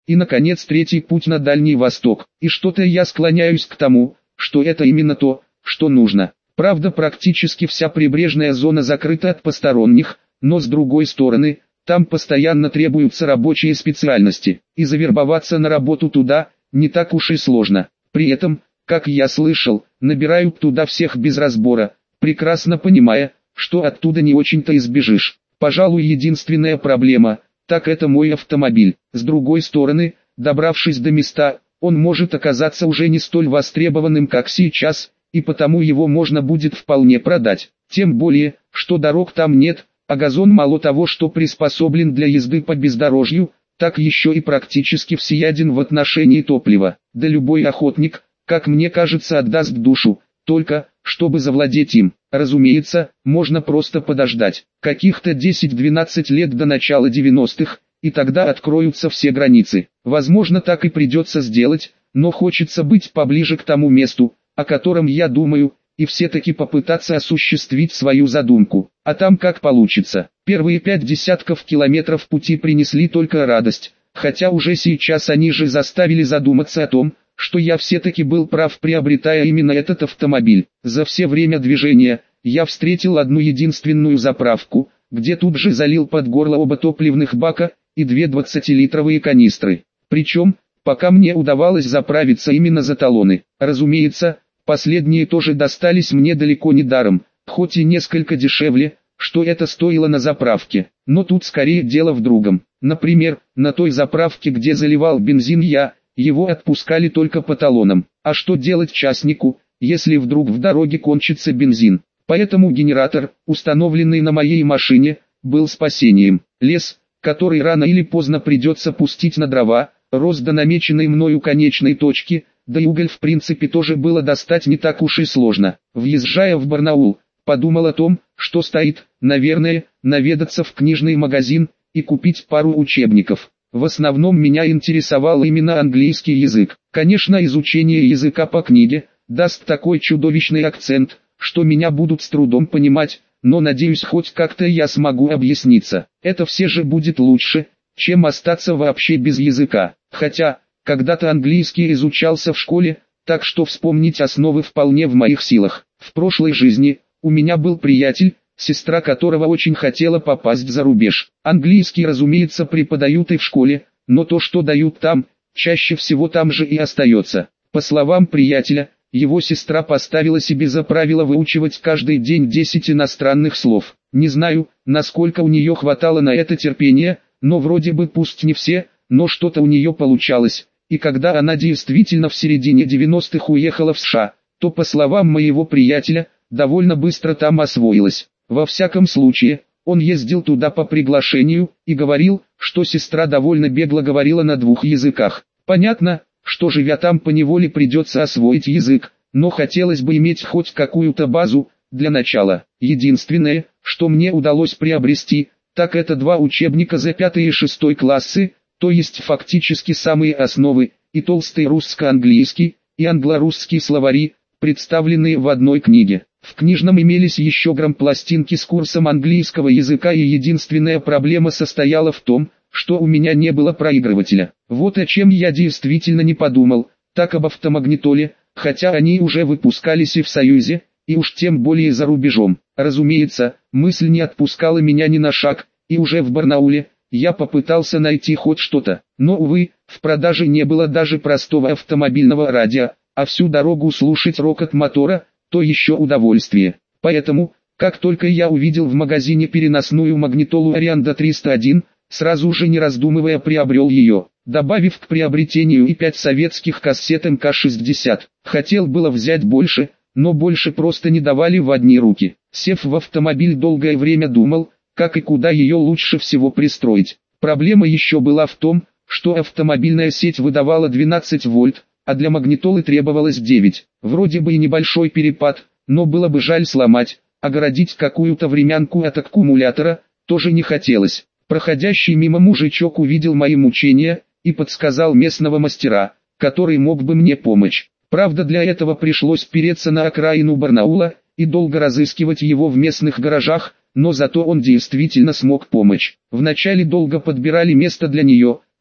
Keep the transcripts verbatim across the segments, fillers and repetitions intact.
И наконец третий путь на Дальний Восток. И что-то я склоняюсь к тому, что это именно то, что нужно. Правда, практически вся прибрежная зона закрыта от посторонних, но с другой стороны, там постоянно требуются рабочие специальности, и завербоваться на работу туда не так уж и сложно. При этом, как я слышал, набирают туда всех без разбора, прекрасно понимая, что оттуда не очень-то избежишь. Пожалуй, единственная проблема, так это мой автомобиль. С другой стороны, добравшись до места, он может оказаться уже не столь востребованным, как сейчас, и потому его можно будет вполне продать. Тем более, что дорог там нет, а газон мало того, что приспособлен для езды по бездорожью, так еще и практически всеяден в отношении топлива. Да любой охотник, как мне кажется, отдаст душу, только, чтобы завладеть им. Разумеется, можно просто подождать, каких-то десять-двенадцать лет до начала девяностых, и тогда откроются все границы. Возможно, так и придется сделать, но хочется быть поближе к тому месту, о котором я думаю, и все-таки попытаться осуществить свою задумку. А там как получится. Первые пять десятков километров пути принесли только радость, хотя уже сейчас они же заставили задуматься о том, что я все-таки был прав, приобретая именно этот автомобиль. За все время движения я встретил одну единственную заправку, где тут же залил под горло оба топливных бака и две двадцатилитровые канистры. Причем, пока мне удавалось заправиться именно за талоны. Разумеется, последние тоже достались мне далеко не даром, хоть и несколько дешевле, что это стоило на заправке. Но тут скорее дело в другом. Например, на той заправке, где заливал бензин я, его отпускали только по талонам. А что делать частнику, если вдруг в дороге кончится бензин? Поэтому генератор, установленный на моей машине, был спасением. Лес, который рано или поздно придется пустить на дрова, рос до намеченной мною конечной точки, да и уголь в принципе тоже было достать не так уж и сложно. Въезжая в Барнаул, подумал о том, что стоит, наверное, наведаться в книжный магазин и купить пару учебников. В основном меня интересовал именно английский язык. Конечно, изучение языка по книге даст такой чудовищный акцент, что меня будут с трудом понимать, но надеюсь, хоть как-то я смогу объясниться. Это все же будет лучше, чем остаться вообще без языка. Хотя, когда-то английский изучался в школе, так что вспомнить основы вполне в моих силах. В прошлой жизни у меня был приятель, сестра которого очень хотела попасть за рубеж. Английский, разумеется, преподают и в школе, но то, что дают там, чаще всего там же и остается. По словам приятеля, его сестра поставила себе за правило выучивать каждый день десять иностранных слов. Не знаю, насколько у нее хватало на это терпения, но вроде бы пусть не все, но что-то у нее получалось. И когда она действительно в середине девяностых уехала в США, то, по словам моего приятеля, довольно быстро там освоилась. Во всяком случае, он ездил туда по приглашению и говорил, что сестра довольно бегло говорила на двух языках. Понятно, что живя там поневоле придется освоить язык, но хотелось бы иметь хоть какую-то базу, для начала. Единственное, что мне удалось приобрести, так это два учебника за пятый и шестой классы, то есть фактически самые основы, и толстый русско-английский, и англо-русский словари, представленные в одной книге. В книжном имелись еще грампластинки с курсом английского языка, и единственная проблема состояла в том, что у меня не было проигрывателя. Вот о чем я действительно не подумал, так об автомагнитоле, хотя они уже выпускались и в Союзе, и уж тем более за рубежом. Разумеется, мысль не отпускала меня ни на шаг, и уже в Барнауле я попытался найти хоть что-то, но, увы, в продаже не было даже простого автомобильного радио, а всю дорогу слушать рокот мотора – то еще удовольствие. Поэтому, как только я увидел в магазине переносную магнитолу Арианда триста один, сразу же не раздумывая приобрел ее, добавив к приобретению и пять советских кассет эм ка шестьдесят. Хотел было взять больше, но больше просто не давали в одни руки. Сев в автомобиль, долгое время думал, как и куда ее лучше всего пристроить. Проблема еще была в том, что автомобильная сеть выдавала двенадцать вольт, а для магнитолы требовалось девять. Вроде бы и небольшой перепад, но было бы жаль сломать, огородить какую-то времянку от аккумулятора тоже не хотелось. Проходящий мимо мужичок увидел мои мучения и подсказал местного мастера, который мог бы мне помочь. Правда, для этого пришлось переться на окраину Барнаула и долго разыскивать его в местных гаражах, но зато он действительно смог помочь. Вначале долго подбирали место для нее,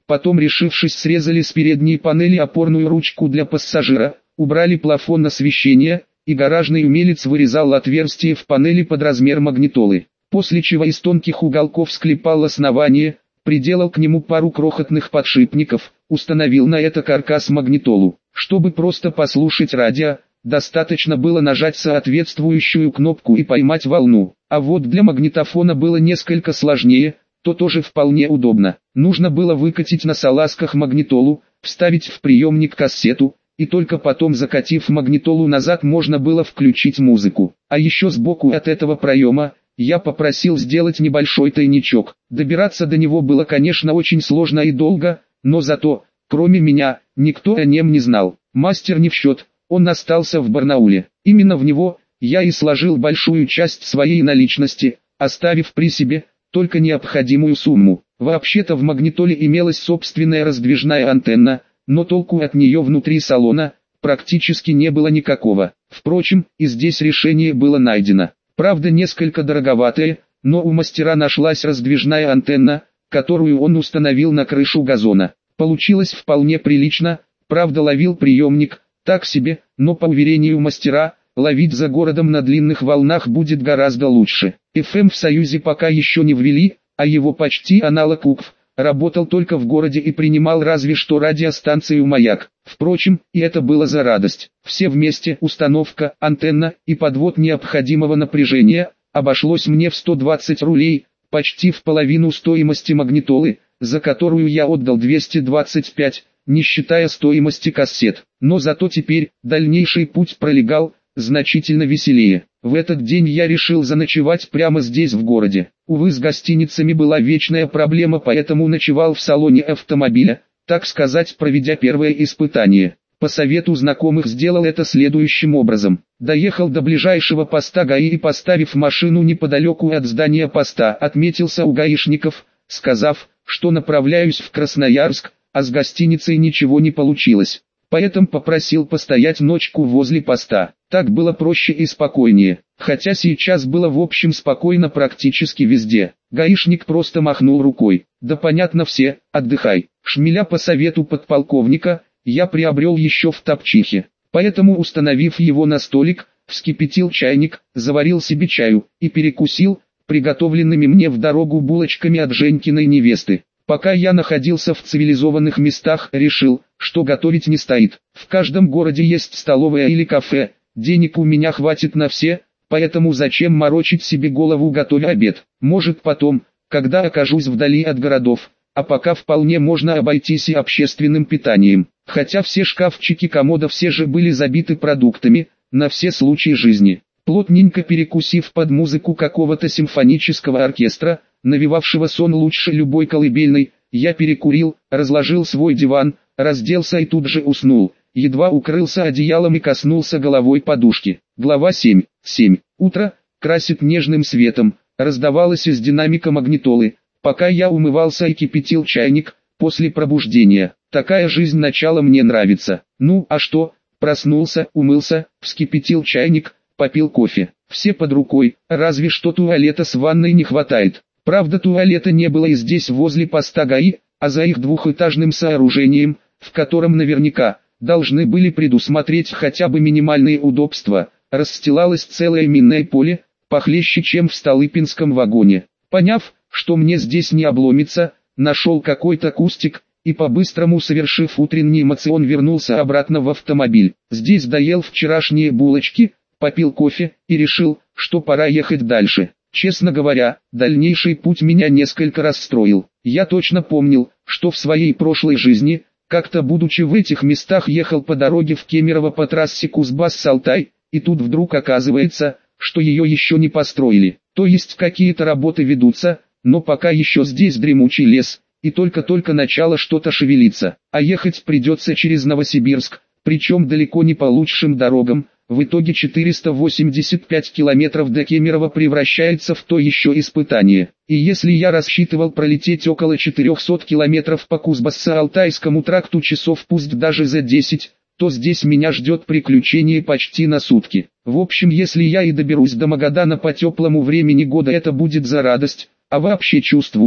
Потом, решившись, срезали с передней панели опорную ручку для пассажира, убрали плафон освещения, и гаражный умелец вырезал отверстие в панели под размер магнитолы. После чего из тонких уголков склепал основание, приделал к нему пару крохотных подшипников, установил на это каркас-магнитолу. Чтобы просто послушать радио, достаточно было нажать соответствующую кнопку и поймать волну. А вот для магнитофона было несколько сложнее, то тоже вполне удобно. Нужно было выкатить на салазках магнитолу, вставить в приемник кассету, и только потом, закатив магнитолу назад, можно было включить музыку. А еще сбоку от этого проема я попросил сделать небольшой тайничок. Добираться до него было, конечно, очень сложно и долго, но зато, кроме меня, никто о нем не знал. Мастер не в счет, он остался в Барнауле. Именно в него я и сложил большую часть своей наличности, оставив при себе только необходимую сумму. Вообще-то в магнитоле имелась собственная раздвижная антенна, но толку от нее внутри салона практически не было никакого. Впрочем, и здесь решение было найдено. Правда, несколько дороговатое, но у мастера нашлась раздвижная антенна, которую он установил на крышу газона. Получилось вполне прилично, правда ловил приемник, так себе, но по уверению мастера, ловить за городом на длинных волнах будет гораздо лучше. эф эм в Союзе пока еще не ввели, а его почти аналог у ка эф, работал только в городе и принимал разве что радиостанцию «Маяк». Впрочем, и это было за радость. Все вместе, установка, антенна и подвод необходимого напряжения, обошлось мне в сто двадцать рублей, почти в половину стоимости магнитолы, за которую я отдал двести двадцать пять, не считая стоимости кассет. Но зато теперь дальнейший путь пролегал значительно веселее. В этот день я решил заночевать прямо здесь в городе. Увы, с гостиницами была вечная проблема, поэтому ночевал в салоне автомобиля, так сказать, проведя первое испытание. По совету знакомых сделал это следующим образом. Доехал до ближайшего поста ГАИ и, поставив машину неподалеку от здания поста, отметился у гаишников, сказав, что направляюсь в Красноярск, а с гостиницей ничего не получилось. Поэтому попросил постоять ночку возле поста. Так было проще и спокойнее. Хотя сейчас было в общем спокойно практически везде. Гаишник просто махнул рукой. Да понятно все, отдыхай. Шмеля по совету подполковника я приобрел еще в Топчихе. Поэтому, установив его на столик, вскипятил чайник, заварил себе чаю и перекусил приготовленными мне в дорогу булочками от Женькиной невесты. Пока я находился в цивилизованных местах, решил, что готовить не стоит. В каждом городе есть столовая или кафе, денег у меня хватит на все, поэтому зачем морочить себе голову, готовя обед. Может потом, когда окажусь вдали от городов, а пока вполне можно обойтись и общественным питанием. Хотя все шкафчики комода все же были забиты продуктами, на все случаи жизни. Плотненько перекусив под музыку какого-то симфонического оркестра, навевавшего сон лучше любой колыбельной, я перекурил, разложил свой диван, разделся и тут же уснул, едва укрылся одеялом и коснулся головой подушки. Глава семь. семь. Утро красит нежным светом, раздавалось из динамика магнитолы, пока я умывался и кипятил чайник, после пробуждения. Такая жизнь начала мне нравится. Ну, а что, проснулся, умылся, вскипятил чайник, попил кофе. Все под рукой, разве что туалета с ванной не хватает. Правда, туалета не было и здесь возле поста ГАИ, а за их двухэтажным сооружением, в котором наверняка должны были предусмотреть хотя бы минимальные удобства, расстилалось целое минное поле, похлеще, чем в Столыпинском вагоне. Поняв, что мне здесь не обломится, нашел какой-то кустик, и по-быстрому, совершив утренний эмоцион, вернулся обратно в автомобиль. Здесь доел вчерашние булочки, попил кофе и решил, что пора ехать дальше. Честно говоря, дальнейший путь меня несколько расстроил. Я точно помнил, что в своей прошлой жизни, как-то будучи в этих местах, ехал по дороге в Кемерово по трассе Кузбасс-Алтай, и тут вдруг оказывается, что ее еще не построили. То есть какие-то работы ведутся, но пока еще здесь дремучий лес, и только-только начало что-то шевелиться. А ехать придется через Новосибирск, причем далеко не по лучшим дорогам. В итоге четыреста восемьдесят пять километров до Кемерово превращается в то еще испытание. И если я рассчитывал пролететь около четырехсот километров по Кузбасс-Алтайскому тракту часов пусть даже за десять, то здесь меня ждет приключение почти на сутки. В общем, если я и доберусь до Магадана по теплому времени года, это будет за радость, а вообще чувствую,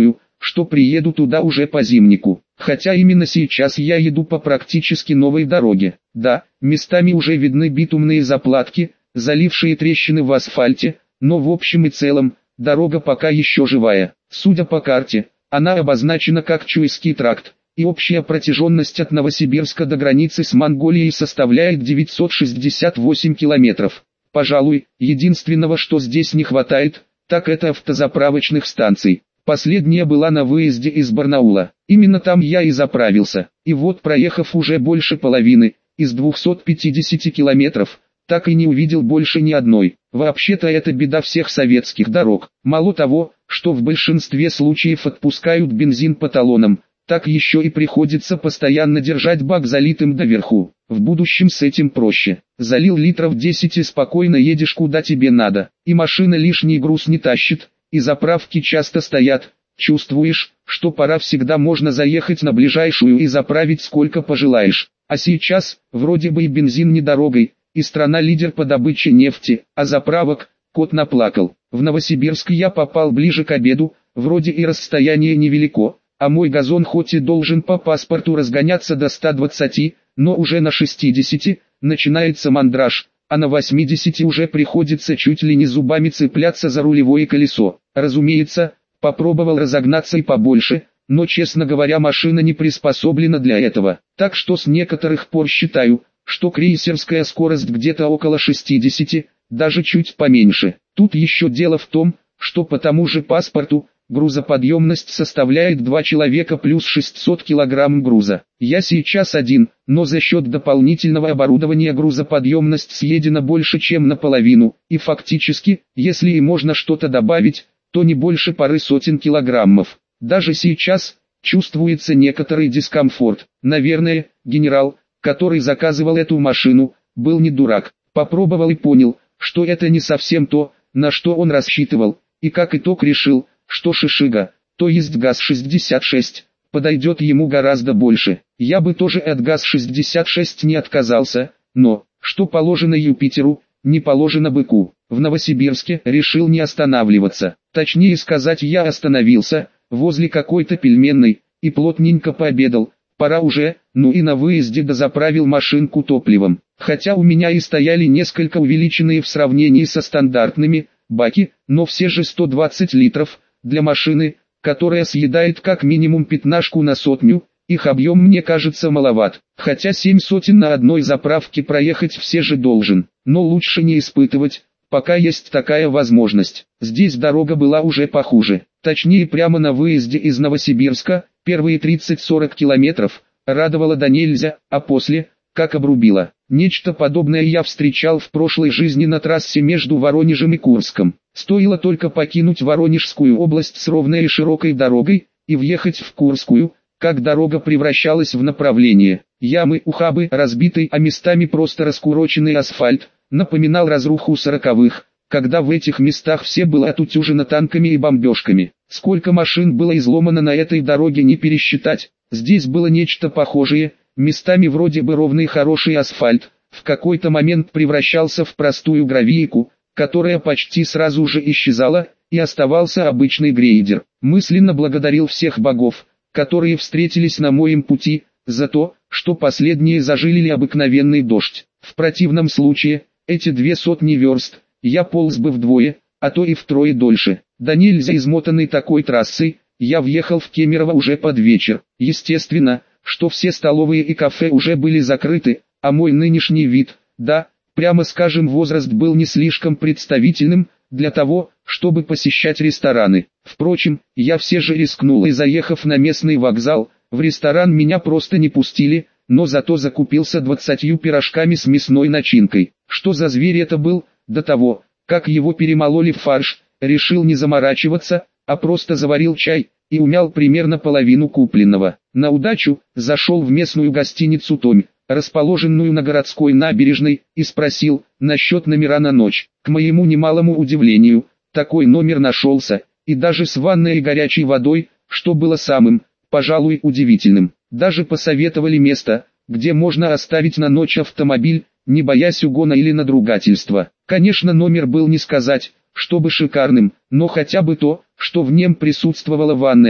что приеду туда уже по зимнику. Хотя именно сейчас я еду по практически новой дороге. Да, местами уже видны битумные заплатки, залившие трещины в асфальте, но в общем и целом, дорога пока еще живая. Судя по карте, она обозначена как Чуйский тракт, и общая протяженность от Новосибирска до границы с Монголией составляет девятьсот шестьдесят восемь километров. Пожалуй, единственного, что здесь не хватает, так это автозаправочных станций. Последняя была на выезде из Барнаула. Именно там я и заправился. И вот, проехав уже больше половины, из двухсот пятидесяти километров, так и не увидел больше ни одной. Вообще-то это беда всех советских дорог. Мало того, что в большинстве случаев отпускают бензин по талонам, так еще и приходится постоянно держать бак залитым доверху. В будущем с этим проще. Залил литров десять и спокойно едешь куда тебе надо. И машина лишний груз не тащит, и заправки часто стоят. Чувствуешь, что пора, всегда можно заехать на ближайшую и заправить сколько пожелаешь. А сейчас, вроде бы и бензин не дорогой, и страна-лидер по добыче нефти, а заправок, кот наплакал. В Новосибирск я попал ближе к обеду, вроде и расстояние невелико, а мой газон хоть и должен по паспорту разгоняться до ста двадцати, но уже на шестидесяти, начинается мандраж, а на восьмидесяти уже приходится чуть ли не зубами цепляться за рулевое колесо. Разумеется, попробовал разогнаться и побольше, но, честно говоря, машина не приспособлена для этого. Так что с некоторых пор считаю, что крейсерская скорость где-то около шестидесяти, даже чуть поменьше. Тут еще дело в том, что по тому же паспорту, грузоподъемность составляет два человека плюс шестьсот килограмм груза. Я сейчас один, но за счет дополнительного оборудования грузоподъемность съедена больше чем наполовину, и фактически, если и можно что-то добавить, то не больше пары сотен килограммов. Даже сейчас чувствуется некоторый дискомфорт. Наверное, генерал, который заказывал эту машину, был не дурак. Попробовал и понял, что это не совсем то, на что он рассчитывал, и как итог решил, что Шишига, то есть ГАЗ шестьдесят шесть, подойдет ему гораздо больше. Я бы тоже от ГАЗ шестьдесят шесть не отказался, но, что положено Юпитеру, не положено быку. В Новосибирске решил не останавливаться. Точнее сказать, я остановился, возле какой-то пельменной, и плотненько пообедал. Пора уже, ну и на выезде дозаправил машинку топливом. Хотя у меня и стояли несколько увеличенные в сравнении со стандартными баки, но все же сто двадцать литров, для машины, которая съедает как минимум пятнашку на сотню, их объем мне кажется маловат. Хотя семь сотен на одной заправке проехать все же должен, но лучше не испытывать, пока есть такая возможность. Здесь дорога была уже похуже. Точнее, прямо на выезде из Новосибирска, первые тридцать-сорок километров, радовало до нельзя, а после, как обрубило. Нечто подобное я встречал в прошлой жизни на трассе между Воронежем и Курском. Стоило только покинуть Воронежскую область с ровной и широкой дорогой, и въехать в Курскую, как дорога превращалась в направление. Ямы, ухабы, разбитый, а местами просто раскуроченный асфальт, напоминал разруху сороковых, когда в этих местах все было отутюжено танками и бомбежками. Сколько машин было изломано на этой дороге не пересчитать. Здесь было нечто похожее, местами вроде бы ровный хороший асфальт, в какой-то момент превращался в простую гравийку, которая почти сразу же исчезала, и оставался обычный грейдер. Мысленно благодарил всех богов, которые встретились на моем пути, за то, что последние зажилили обыкновенный дождь. В противном случае, эти две сотни верст, я полз бы вдвое, а то и втрое дольше. Да нельзя измотанный такой трассой, я въехал в Кемерово уже под вечер. Естественно, что все столовые и кафе уже были закрыты, а мой нынешний вид, да, прямо скажем, возраст был не слишком представительным для того, чтобы посещать рестораны. Впрочем, я все же рискнул и, заехав на местный вокзал, в ресторан меня просто не пустили, но зато закупился двадцатью пирожками с мясной начинкой. Что за зверь это был, до того, как его перемололи в фарш, решил не заморачиваться, а просто заварил чай и умял примерно половину купленного. На удачу зашел в местную гостиницу «Томь», расположенную на городской набережной, и спросил насчет номера на ночь. К моему немалому удивлению, такой номер нашелся, и даже с ванной и горячей водой, что было самым, пожалуй, удивительным. Даже посоветовали место, где можно оставить на ночь автомобиль, не боясь угона или надругательства. Конечно, номер был не сказать, чтобы шикарным, но хотя бы то, что в нем присутствовала ванная,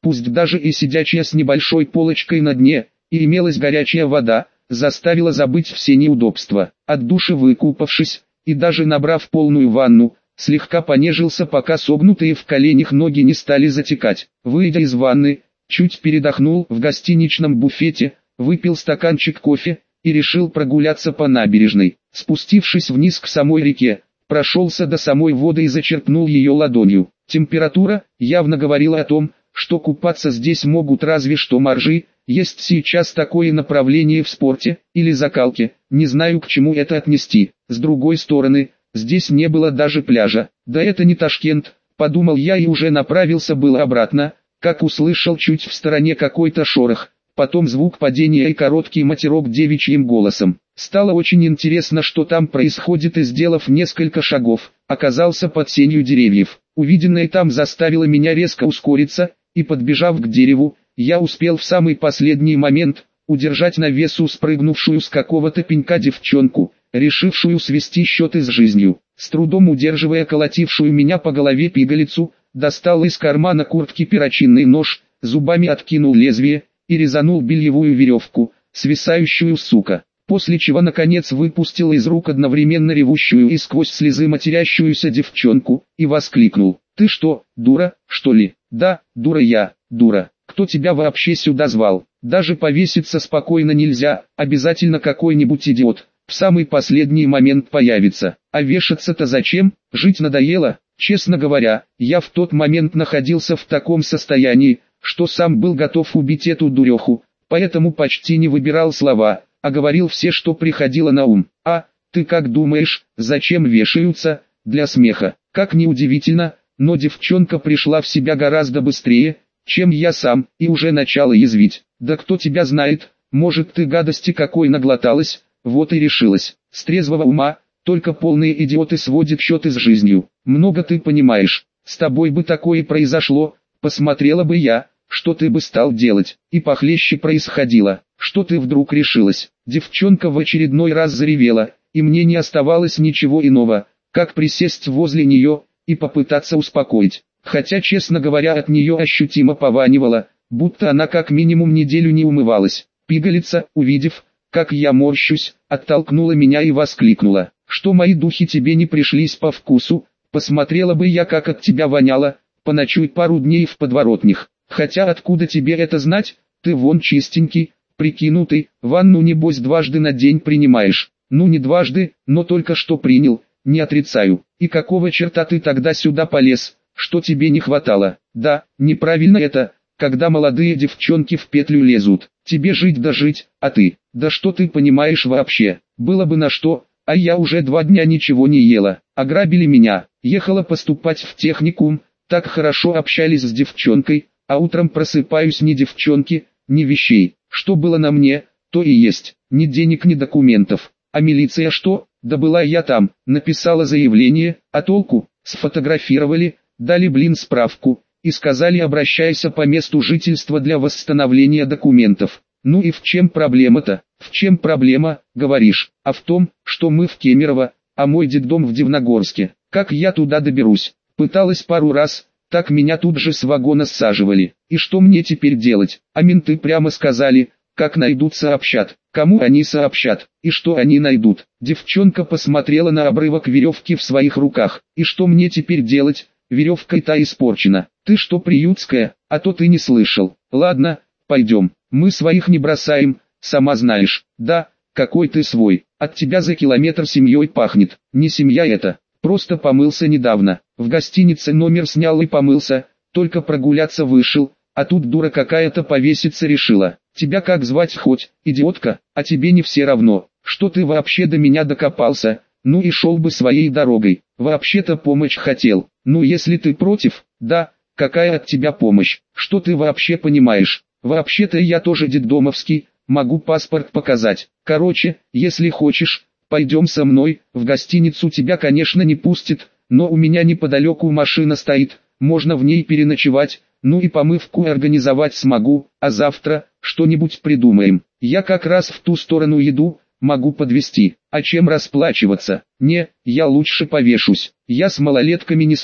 пусть даже и сидячая с небольшой полочкой на дне, и имелась горячая вода, заставила забыть все неудобства. От души выкупавшись, и даже набрав полную ванну, слегка понежился, пока согнутые в коленях ноги не стали затекать. Выйдя из ванны, чуть передохнул в гостиничном буфете, выпил стаканчик кофе и решил прогуляться по набережной. Спустившись вниз к самой реке, прошелся до самой воды и зачерпнул ее ладонью. Температура явно говорила о том, что купаться здесь могут разве что моржи. Есть сейчас такое направление в спорте или закалке, не знаю, к чему это отнести. С другой стороны, здесь не было даже пляжа. Да это не Ташкент, подумал я и уже направился было обратно, как услышал чуть в стороне какой-то шорох, потом звук падения и короткий матерок девичьим голосом. Стало очень интересно, что там происходит, и сделав несколько шагов, оказался под сенью деревьев. Увиденное там заставило меня резко ускориться, и подбежав к дереву, я успел в самый последний момент удержать на весу спрыгнувшую с какого-то пенька девчонку, решившую свести счеты с жизнью. С трудом удерживая колотившую меня по голове пигалицу, достал из кармана куртки перочинный нож, зубами откинул лезвие и резанул бельевую веревку, свисающую с сука, после чего наконец выпустил из рук одновременно ревущую и сквозь слезы матерящуюся девчонку, и воскликнул: «Ты что, дура, что ли?» «Да, дура я, дура. Кто тебя вообще сюда звал? Даже повеситься спокойно нельзя, обязательно какой-нибудь идиот в самый последний момент появится. А вешаться-то зачем? Жить надоело?» Честно говоря, я в тот момент находился в таком состоянии, что сам был готов убить эту дуреху, поэтому почти не выбирал слова, а говорил все, что приходило на ум. «А, ты как думаешь, зачем вешаются?» Для смеха. Как ни удивительно, но девчонка пришла в себя гораздо быстрее, чем я сам, и уже начала язвить. «Да кто тебя знает, может, ты гадости какой наглоталась, вот и решилась. С трезвого ума, только полные идиоты сводят счеты с жизнью. Много ты понимаешь, с тобой бы такое произошло, посмотрела бы я, что ты бы стал делать». И похлеще происходило. «Что ты вдруг решилась?» Девчонка в очередной раз заревела, и мне не оставалось ничего иного, как присесть возле нее и попытаться успокоить. Хотя, честно говоря, от нее ощутимо пованивало, будто она как минимум неделю не умывалась. Пигалица, увидев, как я морщусь, оттолкнула меня и воскликнула: «Что мои духи тебе не пришлись по вкусу? Посмотрела бы я, как от тебя воняло, поночуй пару дней в подворотнях. Хотя откуда тебе это знать? Ты вон чистенький, прикинутый, ванну небось дважды на день принимаешь». «Ну не дважды, но только что принял, не отрицаю». «И какого черта ты тогда сюда полез? Что тебе не хватало?» «Да, неправильно это, когда молодые девчонки в петлю лезут. Тебе жить да жить, а ты, да что ты понимаешь вообще? Было бы на что, а я уже два дня ничего не ела. Ограбили меня, ехала поступать в техникум, так хорошо общались с девчонкой, а утром просыпаюсь, ни девчонки, ни вещей. Что было на мне, то и есть, ни денег, ни документов. А милиция что? Да была я там, написала заявление, а толку? Сфотографировали, дали, блин, справку, и сказали: обращайся по месту жительства для восстановления документов. Ну и в чем проблема-то? В чем проблема, говоришь? А в том, что мы в Кемерово, а мой детдом в Дивногорске. Как я туда доберусь? Пыталась пару раз, так меня тут же с вагона саживали. И что мне теперь делать? А менты прямо сказали: как найдут, сообщат. Кому они сообщат? И что они найдут? Девчонка посмотрела на обрывок веревки в своих руках. И что мне теперь делать? Веревка-то испорчена. Ты что, приютская? А то ты не слышал. Ладно, пойдем. Мы своих не бросаем, сама знаешь. Да, какой ты свой. От тебя за километр семьей пахнет. Не семья это. Просто помылся недавно. В гостинице номер снял и помылся. Только прогуляться вышел. А тут дура какая-то повеситься решила. Тебя как звать хоть, идиотка? А тебе не все равно, что ты вообще до меня докопался? Ну и шел бы своей дорогой. Вообще-то помощь хотел. Ну если ты против, да, какая от тебя помощь? Что ты вообще понимаешь? Вообще-то я тоже детдомовский, могу паспорт показать. Короче, если хочешь, пойдем со мной. В гостиницу тебя, конечно, не пустят, но у меня неподалеку машина стоит, можно в ней переночевать. Ну и помывку организовать смогу, а завтра что-нибудь придумаем. Я как раз в ту сторону еду, могу подвезти. А чем расплачиваться? Не, я лучше повешусь. Я с малолетками не сплю.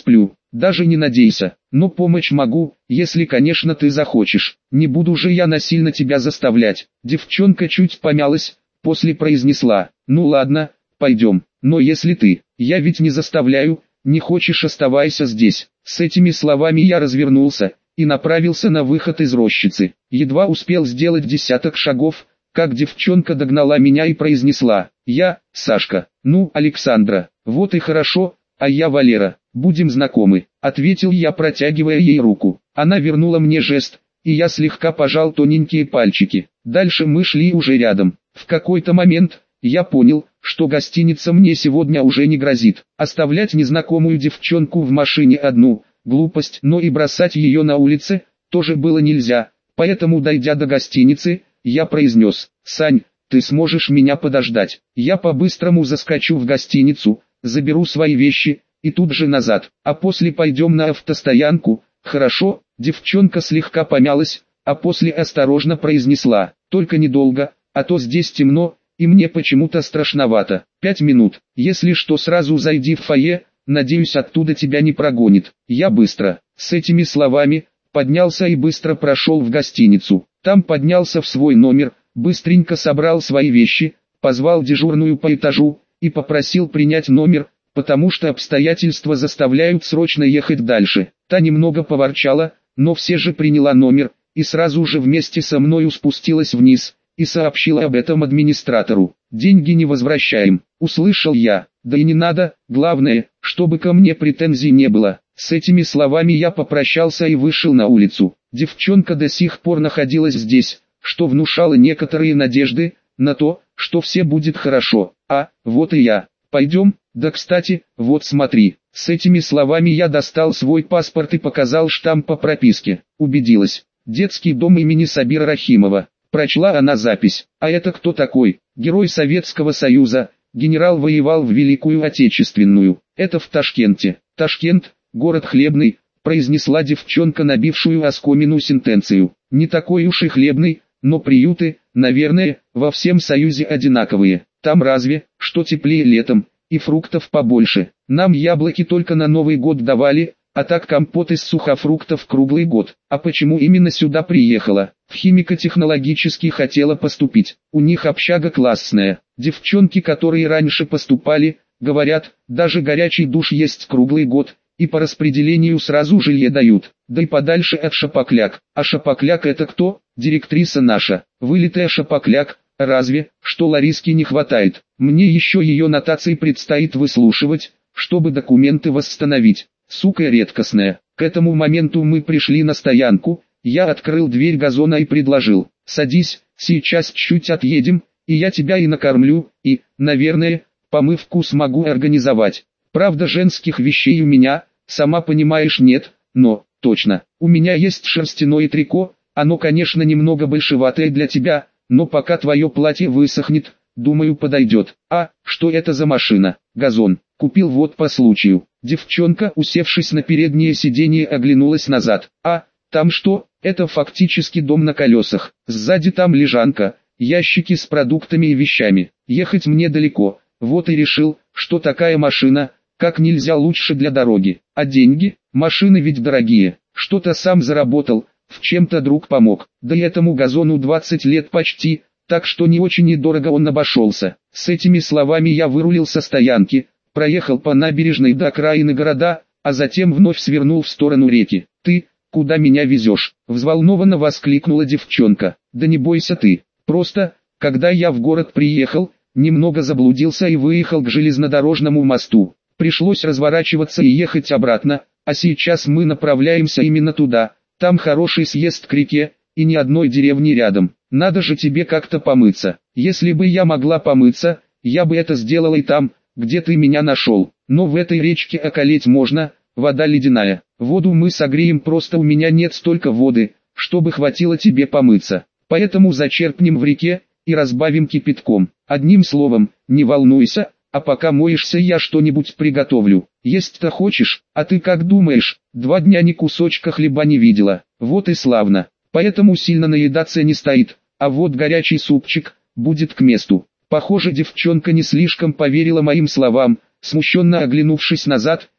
даже не надейся, но помочь могу, если, конечно, ты захочешь. Не буду же я насильно тебя заставлять. Девчонка чуть помялась, после произнесла: ну ладно, пойдем, но если ты, я ведь не заставляю, не хочешь, оставайся здесь. С этими словами я развернулся и направился на выход из рощицы. Едва успел сделать десяток шагов, как девчонка догнала меня и произнесла: я, Сашка, ну, Александра, вот и хорошо, а я Валера, будем знакомы, ответил я, протягивая ей руку. Она вернула мне жест, и я слегка пожал тоненькие пальчики. Дальше мы шли уже рядом. В какой-то момент я понял, что гостиница мне сегодня уже не грозит. Оставлять незнакомую девчонку в машине одну – глупость, но и бросать ее на улице тоже было нельзя. Поэтому, дойдя до гостиницы, я произнес: «Сань, ты сможешь меня подождать? Я по-быстрому заскочу в гостиницу, заберу свои вещи и тут же назад, а после пойдем на автостоянку, хорошо?» Девчонка слегка помялась, а после осторожно произнесла: «Только недолго, а то здесь темно, и мне почему-то страшновато. Пять минут, если что, сразу зайди в фойе, надеюсь, оттуда тебя не прогонит». Я быстро, с этими словами, поднялся и быстро прошел в гостиницу. Там поднялся в свой номер, быстренько собрал свои вещи, позвал дежурную по этажу и попросил принять номер, потому что обстоятельства заставляют срочно ехать дальше. Та немного поворчала, но все же приняла номер, и сразу же вместе со мною спустилась вниз, и сообщила об этом администратору. «Деньги не возвращаем», — услышал я. «Да и не надо, главное, чтобы ко мне претензий не было». С этими словами я попрощался и вышел на улицу. Девчонка до сих пор находилась здесь, что внушало некоторые надежды на то, что все будет хорошо. А, вот и я. Пойдем, да кстати, вот смотри. С этими словами я достал свой паспорт и показал штамп по прописке. Убедилась. Детский дом имени Сабира Рахимова. Прочла она запись. А это кто такой? Герой Советского Союза. Генерал, воевал в Великую Отечественную. Это в Ташкенте. Ташкент, город хлебный, произнесла девчонка набившую оскомину сентенцию. Не такой уж и хлебный, но приюты, наверное, во всем Союзе одинаковые. Там разве, что теплее летом, и фруктов побольше. Нам яблоки только на Новый год давали, а так компот из сухофруктов круглый год. А почему именно сюда приехала? В химико-технологический хотела поступить. У них общага классная. Девчонки, которые раньше поступали, говорят, даже горячий душ есть круглый год, и по распределению сразу жилье дают. Да и подальше от Шапокляк. А Шапокляк это кто? Директриса наша. Вылитая Шапокляк. Разве, что Лариски не хватает. Мне еще ее нотации предстоит выслушивать, чтобы документы восстановить. Сука редкостная. К этому моменту мы пришли на стоянку, я открыл дверь газона и предложил: «Садись, сейчас чуть отъедем, и я тебя и накормлю, и, наверное, помывку смогу организовать. Правда, женских вещей у меня, сама понимаешь, нет, но, точно, у меня есть шерстяное трико, оно, конечно, немного большеватое для тебя, но пока твое платье высохнет, думаю, подойдет». «А, что это за машина?» «Газон. Купил вот по случаю». Девчонка, усевшись на переднее сиденье, оглянулась назад. «А, там что?» «Это фактически дом на колесах. Сзади там лежанка, ящики с продуктами и вещами. Ехать мне далеко, вот и решил, что такая машина как нельзя лучше для дороги. А деньги? Машины ведь дорогие. Что-то сам заработал, в чем-то друг помог. Да и этому газону двадцать лет почти, так что не очень и дорого он обошелся». С этими словами я вырулил со стоянки, проехал по набережной до окраины города, а затем вновь свернул в сторону реки. «Ты, куда меня везешь?» — взволнованно воскликнула девчонка. «Да не бойся ты, просто, когда я в город приехал, немного заблудился и выехал к железнодорожному мосту. Пришлось разворачиваться и ехать обратно, а сейчас мы направляемся именно туда. Там хороший съезд к реке, и ни одной деревни рядом. Надо же тебе как-то помыться. Если бы я могла помыться, я бы это сделала и там, где ты меня нашел. Но в этой речке околеть можно, вода ледяная. Воду мы согреем, просто у меня нет столько воды, чтобы хватило тебе помыться. Поэтому зачерпнем в реке и разбавим кипятком. Одним словом, не волнуйся, а пока моешься, я что-нибудь приготовлю. Есть-то хочешь? А ты как думаешь? Два дня ни кусочка хлеба не видела. Вот и славно. Поэтому сильно наедаться не стоит, а вот горячий супчик будет к месту». Похоже, девчонка не слишком поверила моим словам. Смущенно оглянувшись назад,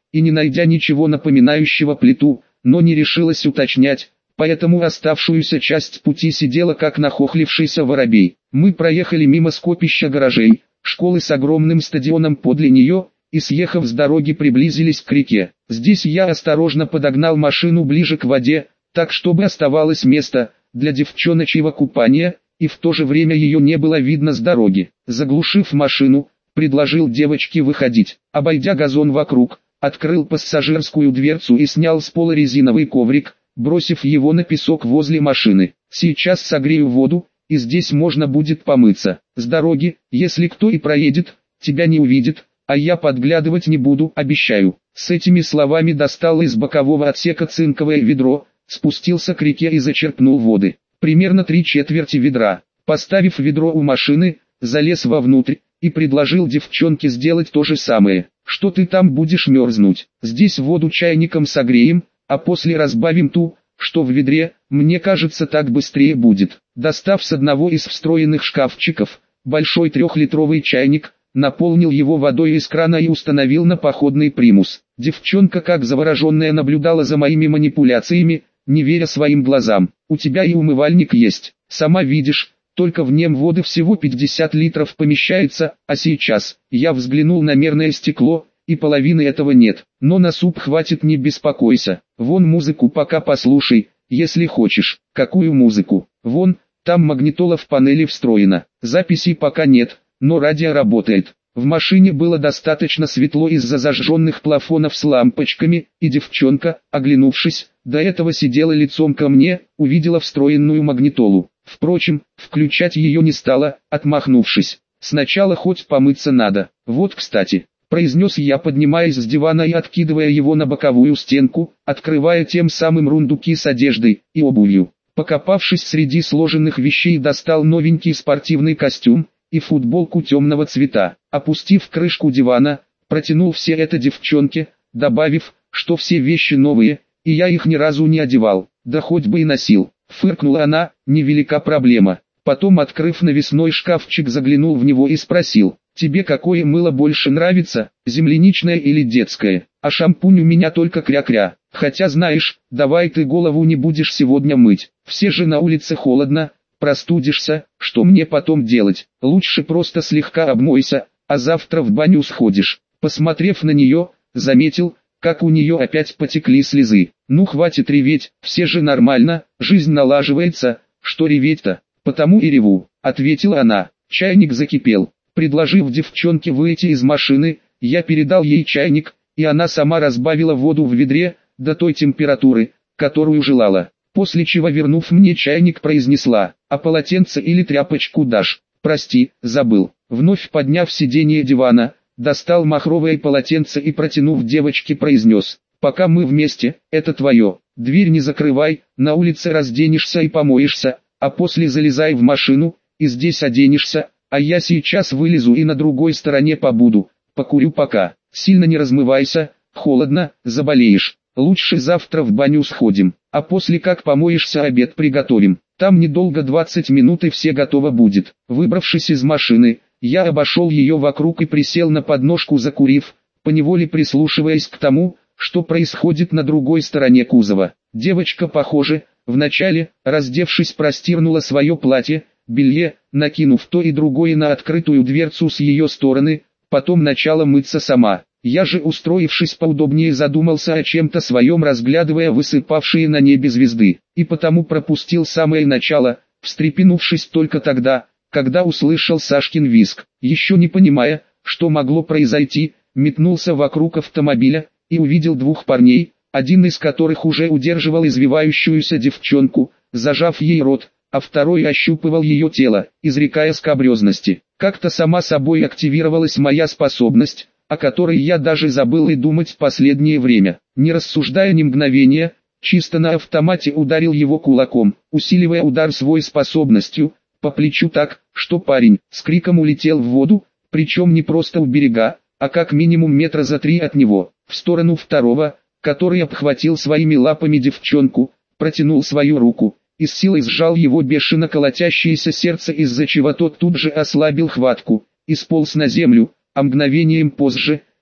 и не найдя ничего напоминающего плиту, но не решилась уточнять, поэтому оставшуюся часть пути сидела как нахохлившийся воробей. Мы проехали мимо скопища гаражей, школы с огромным стадионом подле нее, и съехав с дороги приблизились к реке. Здесь я осторожно подогнал машину ближе к воде, так чтобы оставалось место для девчоночьего купания, и в то же время ее не было видно с дороги. Заглушив машину, предложил девочке выходить. Обойдя газон вокруг, открыл пассажирскую дверцу и снял с пола резиновый коврик, бросив его на песок возле машины. Сейчас согрею воду, и здесь можно будет помыться. С дороги, если кто и проедет, тебя не увидит, а я подглядывать не буду, обещаю. С этими словами достал из бокового отсека цинковое ведро, спустился к реке и зачерпнул воды. Примерно три четверти ведра. Поставив ведро у машины, залез вовнутрь и предложил девчонке сделать то же самое. Что ты там будешь мерзнуть? Здесь воду чайником согреем, а после разбавим ту, что в ведре, мне кажется, так быстрее будет. Достав с одного из встроенных шкафчиков большой трехлитровый чайник, наполнил его водой из крана и установил на походный примус. Девчонка как завороженная наблюдала за моими манипуляциями, не веря своим глазам. У тебя и умывальник есть, сама видишь, только в нем воды всего пятьдесят литров помещается, а сейчас, я взглянул на мерное стекло, и половины этого нет. Но на суп хватит, не беспокойся. Вон музыку пока послушай, если хочешь. Какую музыку? Вон, там магнитола в панели встроена. Записей пока нет, но радио работает. В машине было достаточно светло из-за зажженных плафонов с лампочками, и девчонка, оглянувшись, до этого сидела лицом ко мне, увидела встроенную магнитолу. Впрочем, включать ее не стала, отмахнувшись. Сначала хоть помыться надо. Вот, кстати, произнес я, поднимаясь с дивана и откидывая его на боковую стенку, открывая тем самым рундуки с одеждой и обувью. Покопавшись среди сложенных вещей, достал новенький спортивный костюм и футболку темного цвета. Опустив крышку дивана, протянул все это девчонке, добавив, что все вещи новые, и я их ни разу не одевал, да хоть бы и носил. Фыркнула она, невелика проблема. Потом, открыв навесной шкафчик, заглянул в него и спросил: тебе какое мыло больше нравится, земляничное или детское? А шампунь у меня только кря-кря. Хотя знаешь, давай ты голову не будешь сегодня мыть. Все же на улице холодно, простудишься, что мне потом делать? Лучше просто слегка обмойся, а завтра в баню сходишь. Посмотрев на нее, заметил, как у нее опять потекли слезы. Ну хватит реветь, все же нормально, жизнь налаживается, что реветь-то? Потому и реву, ответила она. Чайник закипел. Предложив девчонке выйти из машины, я передал ей чайник, и она сама разбавила воду в ведре до той температуры, которую желала. После чего, вернув мне чайник, произнесла: а полотенце или тряпочку дашь? Прости, забыл. Вновь подняв сиденье дивана, достал махровое полотенце и, протянув девочке, произнес: пока мы вместе, это твое. Дверь не закрывай, на улице разденешься и помоешься, а после залезай в машину, и здесь оденешься, а я сейчас вылезу и на другой стороне побуду, покурю пока. Сильно не размывайся, холодно, заболеешь. Лучше завтра в баню сходим, а после как помоешься, обед приготовим. Там недолго, двадцать минут, и все готово будет. Выбравшись из машины, я обошел ее вокруг и присел на подножку, закурив, поневоле прислушиваясь к тому, что происходит на другой стороне кузова. Девочка, похоже, вначале, раздевшись, простирнула свое платье, белье, накинув то и другое на открытую дверцу с ее стороны, потом начала мыться сама. Я же, устроившись поудобнее, задумался о чем-то своем, разглядывая высыпавшие на небе звезды, и потому пропустил самое начало, встрепенувшись только тогда, когда услышал Сашкин визг. Еще не понимая, что могло произойти, метнулся вокруг автомобиля и увидел двух парней, один из которых уже удерживал извивающуюся девчонку, зажав ей рот, а второй ощупывал ее тело, изрекая скабрезности. Как-то сама собой активировалась моя способность, о которой я даже забыл и думать в последнее время. Не рассуждая ни мгновения, чисто на автомате ударил его кулаком, усиливая удар свой способностью, по плечу так, что парень с криком улетел в воду, причем не просто у берега, а как минимум метра за три от него. В сторону второго, который обхватил своими лапами девчонку, протянул свою руку и с силой сжал его бешено колотящееся сердце, из-за чего тот тут же ослабил хватку и сполз на землю, а мгновением позже,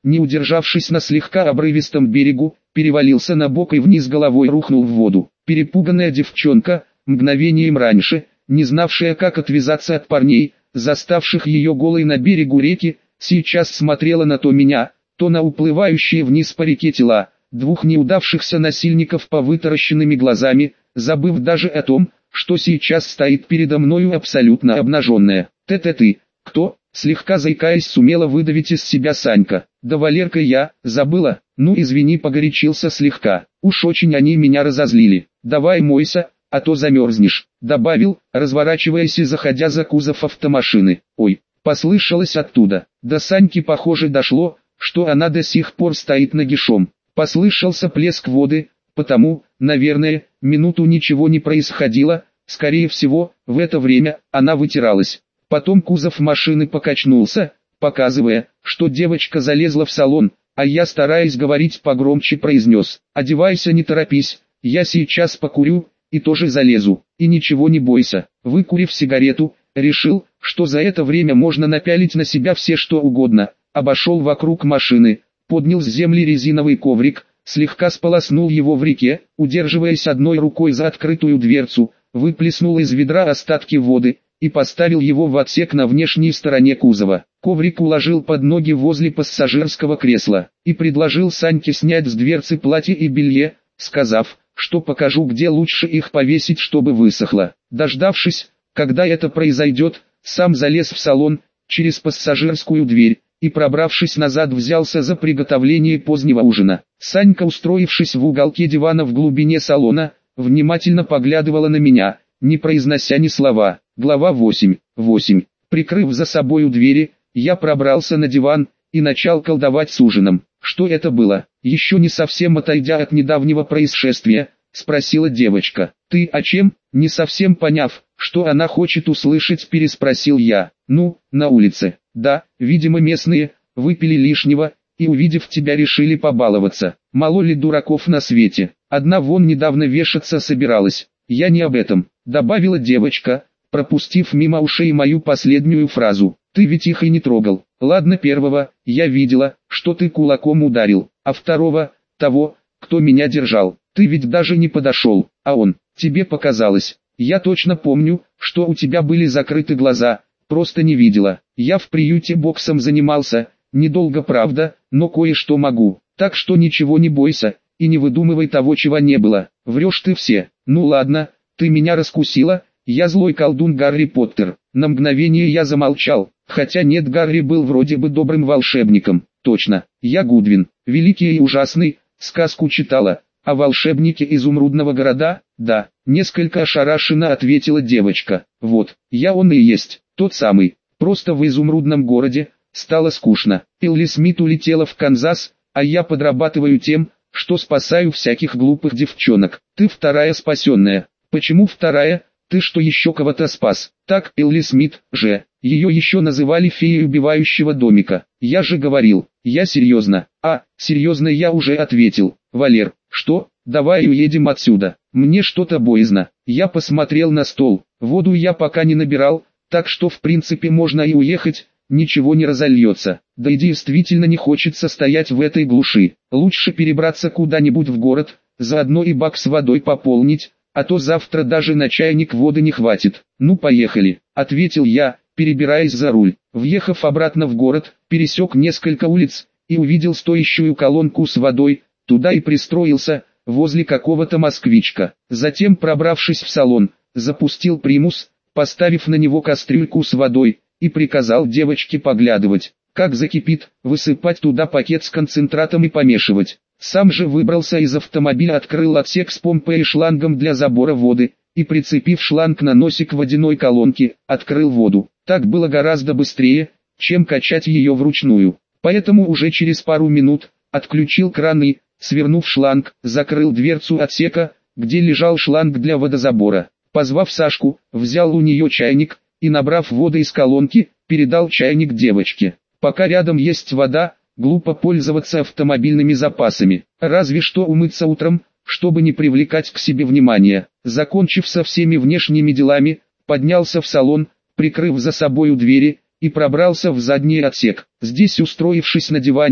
не удержавшись на слегка обрывистом берегу, перевалился на бок и вниз головой рухнул в воду. Перепуганная девчонка, мгновением раньше, не знавшая как отвязаться от парней, заставших ее голой на берегу реки, сейчас смотрела на то меня, то на уплывающие вниз по реке тела двух неудавшихся насильников по вытаращенными глазами, забыв даже о том, что сейчас стоит передо мною абсолютно обнаженная. «Ты-ты-ты, кто?» — слегка заикаясь сумела выдавить из себя Санька. «Да Валерка я, забыла, ну извини, погорячился слегка, уж очень они меня разозлили. Давай мойся, а то замерзнешь», — добавил, разворачиваясь и заходя за кузов автомашины. «Ой», — послышалось оттуда. До Саньки похоже дошло, что она до сих пор стоит нагишом. Послышался плеск воды, потому, наверное, минуту ничего не происходило, скорее всего, в это время она вытиралась. Потом кузов машины покачнулся, показывая, что девочка залезла в салон, а я, стараясь говорить погромче, произнес: «Одевайся, не торопись, я сейчас покурю, и тоже залезу, и ничего не бойся». Выкурив сигарету, решил, что за это время можно напялить на себя все что угодно, обошел вокруг машины, поднял с земли резиновый коврик, слегка сполоснул его в реке, удерживаясь одной рукой за открытую дверцу, выплеснул из ведра остатки воды и поставил его в отсек на внешней стороне кузова. Коврик уложил под ноги возле пассажирского кресла и предложил Саньке снять с дверцы платье и белье, сказав, что покажу, где лучше их повесить, чтобы высохло. Дождавшись, когда это произойдет, сам залез в салон через пассажирскую дверь и, пробравшись назад, взялся за приготовление позднего ужина. Санька, устроившись в уголке дивана в глубине салона, внимательно поглядывала на меня, не произнося ни слова. Глава восемь. восемь. Прикрыв за собою двери, я пробрался на диван и начал колдовать с ужином. «Что это было?» Еще не совсем отойдя от недавнего происшествия, спросила девочка. «Ты о чем?» Не совсем поняв, что она хочет услышать, переспросил я. «Ну, на улице». «Да, видимо местные, выпили лишнего, и увидев тебя решили побаловаться. Мало ли дураков на свете. Одна вон недавно вешаться собиралась». «Я не об этом», — добавила девочка, пропустив мимо ушей мою последнюю фразу. «Ты ведь их и не трогал. Ладно, первого, я видела, что ты кулаком ударил, а второго, того, кто меня держал, ты ведь даже не подошел, а он, тебе показалось. Я точно помню, что у тебя были закрыты глаза, просто не видела. Я в приюте боксом занимался, недолго правда, но кое-что могу, так что ничего не бойся, и не выдумывай того, чего не было. Врешь ты все. Ну ладно, ты меня раскусила, я злой колдун Гарри Поттер». На мгновение я замолчал, хотя нет, Гарри был вроде бы добрым волшебником. Точно, я Гудвин, великий и ужасный, сказку читала, а волшебники изумрудного города, да, несколько ошарашенно ответила девочка. Вот, я он и есть, тот самый, просто в изумрудном городе стало скучно. Элли Смит улетела в Канзас, а я подрабатываю тем, что спасаю всяких глупых девчонок. Ты вторая спасенная. Почему вторая? Ты что, еще кого-то спас? Так, Элли Смит же, ее еще называли феей убивающего домика. Я же говорил, я серьезно. А, серьезно, я уже ответил. Валер, что? Давай уедем отсюда. Мне что-то боязно. Я посмотрел на стол. Воду я пока не набирал, так что в принципе можно и уехать, ничего не разольется. Да и действительно не хочется стоять в этой глуши. Лучше перебраться куда-нибудь в город, заодно и бак с водой пополнить, а то завтра даже на чайник воды не хватит. «Ну поехали», — ответил я, перебираясь за руль. Въехав обратно в город, пересек несколько улиц и увидел стоящую колонку с водой, туда и пристроился, возле какого-то москвичка. Затем, пробравшись в салон, запустил примус, поставив на него кастрюльку с водой, и приказал девочке поглядывать, как закипит, высыпать туда пакет с концентратом и помешивать. Сам же выбрался из автомобиля, открыл отсек с помпой и шлангом для забора воды, и, прицепив шланг на носик водяной колонки, открыл воду. Так было гораздо быстрее, чем качать ее вручную. Поэтому уже через пару минут отключил кран и, свернув шланг, закрыл дверцу отсека, где лежал шланг для водозабора. Позвав Сашку, взял у нее чайник и, набрав воды из колонки, передал чайник девочке. Пока рядом есть вода, глупо пользоваться автомобильными запасами, разве что умыться утром, чтобы не привлекать к себе внимания. Закончив со всеми внешними делами, поднялся в салон, прикрыв за собою двери, и пробрался в задний отсек. Здесь, устроившись на диване,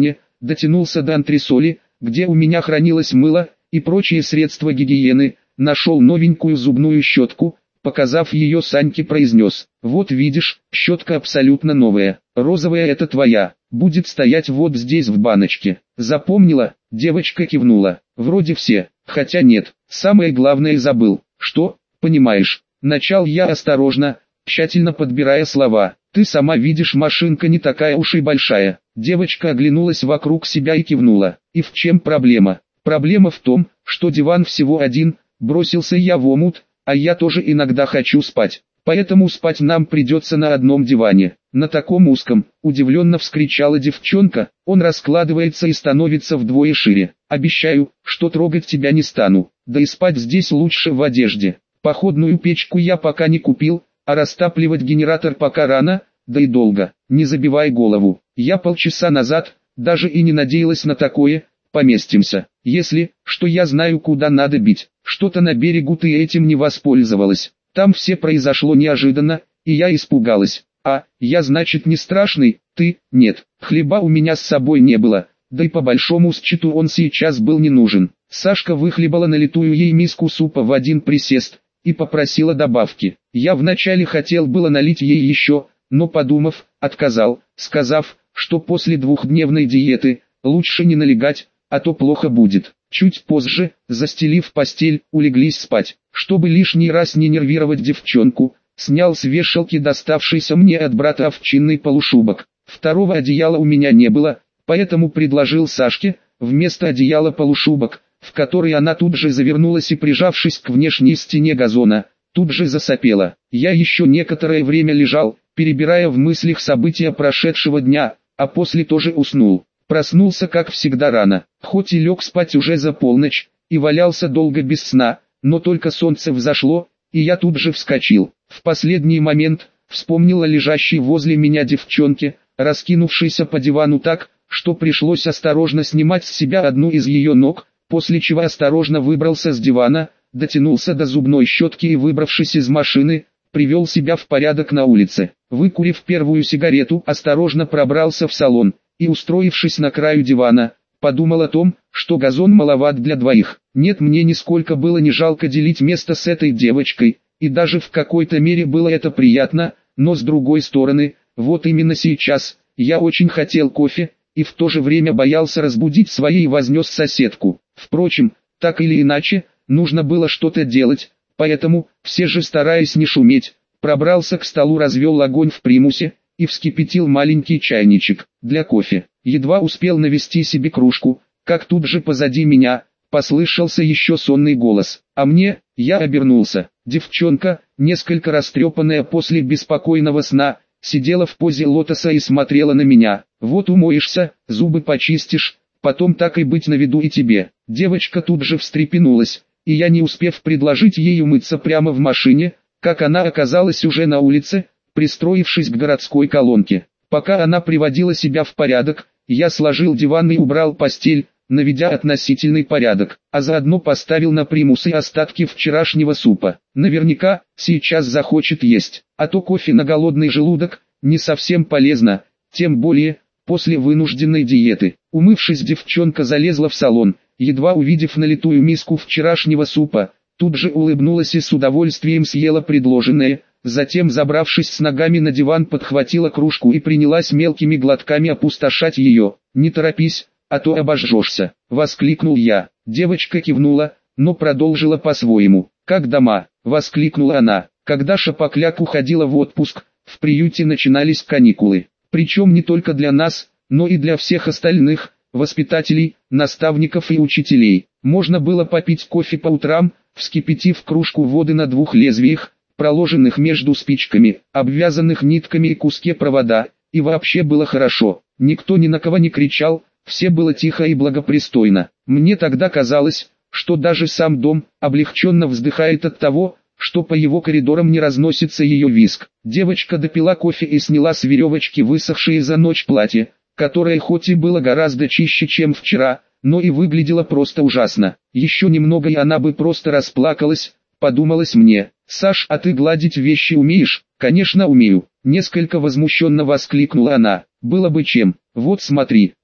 дотянулся до антресоли, где у меня хранилось мыло и прочие средства гигиены, нашел новенькую зубную щетку, показав ее Саньке, произнес: «Вот видишь, щетка абсолютно новая, розовая, это твоя, будет стоять вот здесь в баночке. Запомнила?» Девочка кивнула. «Вроде все, хотя нет, самое главное забыл». «Что?» «Понимаешь». Начал я осторожно, тщательно подбирая слова. «Ты сама видишь, машинка не такая уж и большая». Девочка оглянулась вокруг себя и кивнула. «И в чем проблема?» «Проблема в том, что диван всего один», бросился я в омут, «а я тоже иногда хочу спать. Поэтому спать нам придется на одном диване». «На таком узком», удивленно вскричала девчонка, «он раскладывается и становится вдвое шире. Обещаю, что трогать тебя не стану, да и спать здесь лучше в одежде. Походную печку я пока не купил, а растапливать генератор пока рано, да и долго. Не забивай голову, я полчаса назад, даже и не надеялась на такое, поместимся. Если, что я знаю, куда надо бить. Что-то на берегу ты этим не воспользовалась. Там все произошло неожиданно, и я испугалась. А, я значит не страшный, ты, нет, хлеба у меня с собой не было, да и по большому счету он сейчас был не нужен». Сашка выхлебала налитую ей миску супа в один присест и попросила добавки. Я вначале хотел было налить ей еще, но подумав, отказал, сказав, что после двухдневной диеты лучше не налегать, а то плохо будет. Чуть позже, застелив постель, улеглись спать. Чтобы лишний раз не нервировать девчонку, снял с вешалки доставшийся мне от брата овчинный полушубок. Второго одеяла у меня не было, поэтому предложил Сашке, вместо одеяла полушубок, в который она тут же завернулась и, прижавшись к внешней стене газона, тут же засопела. Я еще некоторое время лежал, перебирая в мыслях события прошедшего дня, а после тоже уснул. Проснулся как всегда рано, хоть и лег спать уже за полночь, и валялся долго без сна, но только солнце взошло, и я тут же вскочил. В последний момент вспомнил о лежащей возле меня девчонке, раскинувшейся по дивану так, что пришлось осторожно снимать с себя одну из ее ног, после чего осторожно выбрался с дивана, дотянулся до зубной щетки и, выбравшись из машины, привел себя в порядок на улице. Выкурив первую сигарету, осторожно пробрался в салон и, устроившись на краю дивана, подумал о том, что газон маловат для двоих. Нет, мне нисколько было не жалко делить место с этой девочкой, и даже в какой-то мере было это приятно, но с другой стороны, вот именно сейчас, я очень хотел кофе, и в то же время боялся разбудить своей вознес соседку. Впрочем, так или иначе, нужно было что-то делать, поэтому, все же стараясь не шуметь, пробрался к столу, развел огонь в примусе и вскипятил маленький чайничек для кофе. Едва успел навести себе кружку, как тут же позади меня послышался еще сонный голос. А мне, я обернулся. Девчонка, несколько растрепанная после беспокойного сна, сидела в позе лотоса и смотрела на меня. «Вот умоешься, зубы почистишь, потом так и быть на виду и тебе». Девочка тут же встрепенулась, и я, не успев предложить ей умыться прямо в машине, как она оказалась уже на улице, пристроившись к городской колонке. Пока она приводила себя в порядок, я сложил диван и убрал постель, наведя относительный порядок, а заодно поставил на примус и остатки вчерашнего супа. Наверняка, сейчас захочет есть, а то кофе на голодный желудок не совсем полезно, тем более, после вынужденной диеты. Умывшись, девчонка залезла в салон, едва увидев налитую миску вчерашнего супа, тут же улыбнулась и с удовольствием съела предложенное, затем, забравшись с ногами на диван, подхватила кружку и принялась мелкими глотками опустошать ее. «Не торопись, а то обожжешься», — воскликнул я. Девочка кивнула, но продолжила по-своему. «Как дома?» — воскликнула она. Когда Шапокляк уходила в отпуск, в приюте начинались каникулы. Причем не только для нас, но и для всех остальных, воспитателей, наставников и учителей. Можно было попить кофе по утрам, вскипятив кружку воды на двух лезвиях, проложенных между спичками, обвязанных нитками и куске провода, и вообще было хорошо. Никто ни на кого не кричал, все было тихо и благопристойно. Мне тогда казалось, что даже сам дом облегченно вздыхает от того, что по его коридорам не разносится ее визг. Девочка допила кофе и сняла с веревочки высохшее за ночь платье, которое хоть и было гораздо чище, чем вчера, но и выглядело просто ужасно. Еще немного и она бы просто расплакалась, подумалось мне. «Саш, а ты гладить вещи умеешь?» «Конечно умею», — несколько возмущенно воскликнула она. «Было бы чем. Вот смотри».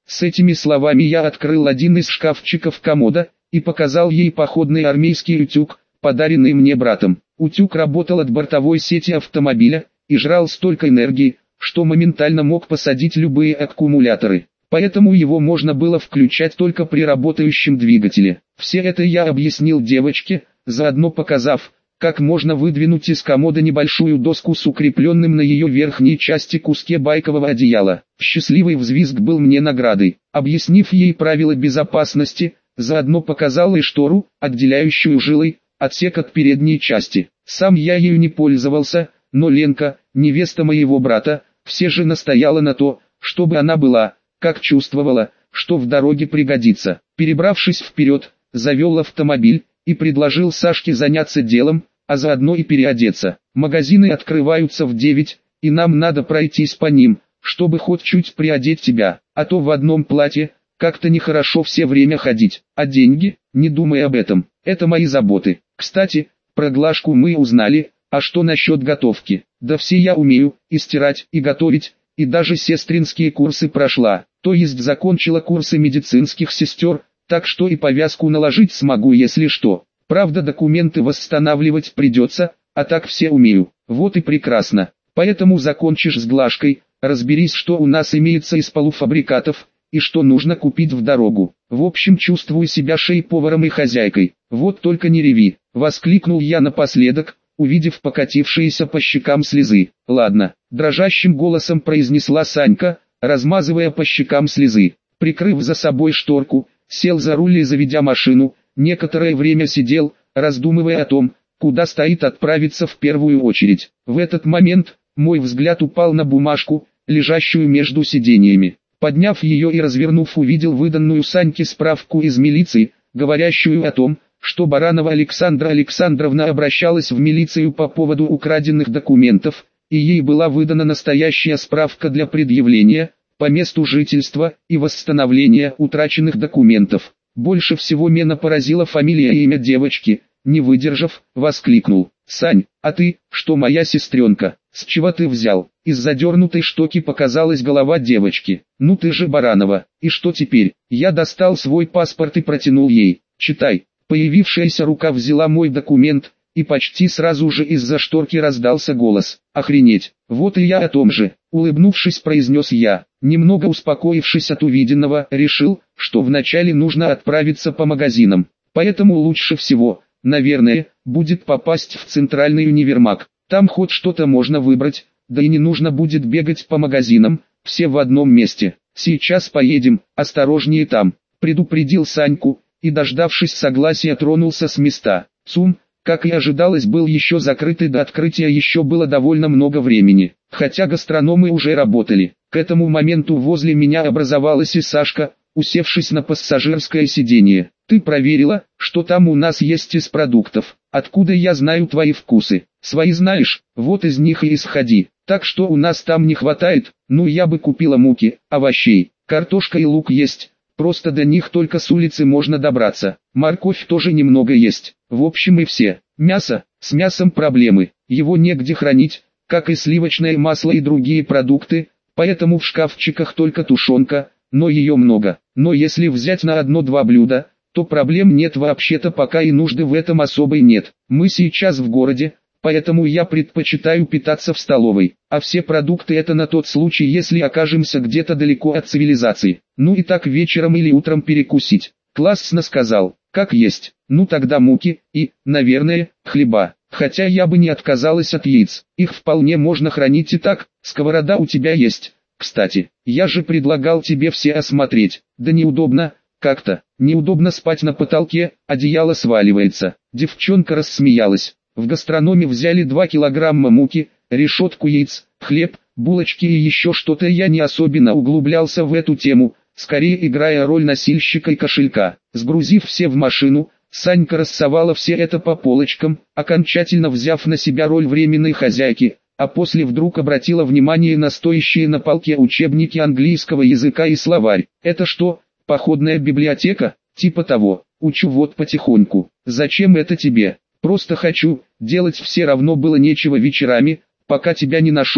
С этими словами я открыл один из шкафчиков комода и показал ей походный армейский утюг, подаренный мне братом. Утюг работал от бортовой сети автомобиля и жрал столько энергии, что моментально мог посадить любые аккумуляторы. Поэтому его можно было включать только при работающем двигателе. Все это я объяснил девочке, заодно показав, как можно выдвинуть из комода небольшую доску с укрепленным на ее верхней части куске байкового одеяла. Счастливый взвизг был мне наградой. Объяснив ей правила безопасности, заодно показал и штору, отделяющую жилой отсек от передней части. Сам я ею не пользовался, но Ленка, невеста моего брата, все же настояла на то, чтобы она была, как чувствовала, что в дороге пригодится. Перебравшись вперед, завел автомобиль и предложил Сашке заняться делом, а заодно и переодеться. Магазины открываются в девять, и нам надо пройтись по ним, чтобы хоть чуть приодеть тебя, а то в одном платье как-то нехорошо все время ходить. А деньги, не думай об этом, это мои заботы. Кстати, про Глашку мы узнали, а что насчет готовки? Да все я умею, и стирать, и готовить, и даже сестринские курсы прошла, то есть закончила курсы медицинских сестер, так что и повязку наложить смогу, если что. Правда, документы восстанавливать придется, а так все умею. Вот и прекрасно. Поэтому закончишь с Глашкой, разберись, что у нас имеется из полуфабрикатов, и что нужно купить в дорогу. В общем, чувствую себя шеф-поваром и хозяйкой. Вот только не реви, воскликнул я напоследок, увидев покатившиеся по щекам слезы. Ладно, дрожащим голосом произнесла Санька, размазывая по щекам слезы. Прикрыв за собой шторку, сел за руль и, заведя машину, некоторое время сидел, раздумывая о том, куда стоит отправиться в первую очередь. В этот момент мой взгляд упал на бумажку, лежащую между сиденьями. Подняв ее и развернув, увидел выданную Саньке справку из милиции, говорящую о том, что Баранова Александра Александровна обращалась в милицию по поводу украденных документов, и ей была выдана настоящая справка для предъявления по месту жительства и восстановления утраченных документов. Больше всего меня поразила фамилия и имя девочки. Не выдержав, воскликнул: «Сань, а ты, что моя сестренка, с чего ты взял?» Из задернутой штоки показалась голова девочки. «Ну ты же Баранова, и что теперь?» Я достал свой паспорт и протянул ей. «Читай». Появившаяся рука взяла мой документ, и почти сразу же из-за шторки раздался голос: «Охренеть, вот и я о том же», улыбнувшись, произнес я. Немного успокоившись от увиденного, решил, что вначале нужно отправиться по магазинам. Поэтому лучше всего, наверное, будет попасть в центральный универмаг. Там хоть что-то можно выбрать, да и не нужно будет бегать по магазинам, все в одном месте. «Сейчас поедем, осторожнее там», предупредил Саньку, и, дождавшись согласия, тронулся с места. ЦУМ, как и ожидалось, был еще закрыт, и до открытия еще было довольно много времени, хотя гастрономы уже работали. К этому моменту возле меня образовалась и Сашка, усевшись на пассажирское сиденье. «Ты проверила, что там у нас есть из продуктов?» «Откуда я знаю твои вкусы?» «Свои знаешь, вот из них и исходи. Так что у нас там не хватает, ну я бы купила муки, овощей, картошка и лук есть. Просто до них только с улицы можно добраться. Морковь тоже немного есть. В общем и все. Мясо, с мясом проблемы. Его негде хранить, как и сливочное масло и другие продукты, поэтому в шкафчиках только тушенка, но ее много. Но если взять на одно-два блюда, то проблем нет вообще-то, пока и нужды в этом особой нет. Мы сейчас в городе, поэтому я предпочитаю питаться в столовой, а все продукты это на тот случай, если окажемся где-то далеко от цивилизации. Ну и так вечером или утром перекусить. Классно сказал, как есть. Ну тогда муки и, наверное, хлеба. Хотя я бы не отказалась от яиц, их вполне можно хранить и так. Сковорода у тебя есть. Кстати, я же предлагал тебе все осмотреть. Да неудобно, как-то, неудобно спать на потолке, одеяло сваливается. Девчонка рассмеялась. В гастрономе взяли два килограмма муки, решетку яиц, хлеб, булочки и еще что-то. Я не особенно углублялся в эту тему, скорее играя роль носильщика и кошелька. Сгрузив все в машину, Санька рассовала все это по полочкам, окончательно взяв на себя роль временной хозяйки, а после вдруг обратила внимание на стоящие на полке учебники английского языка и словарь. «Это что, походная библиотека?» «Типа того, учу вот потихоньку». «Зачем это тебе?» «Просто хочу, делать все равно было нечего вечерами, пока тебя не нашел,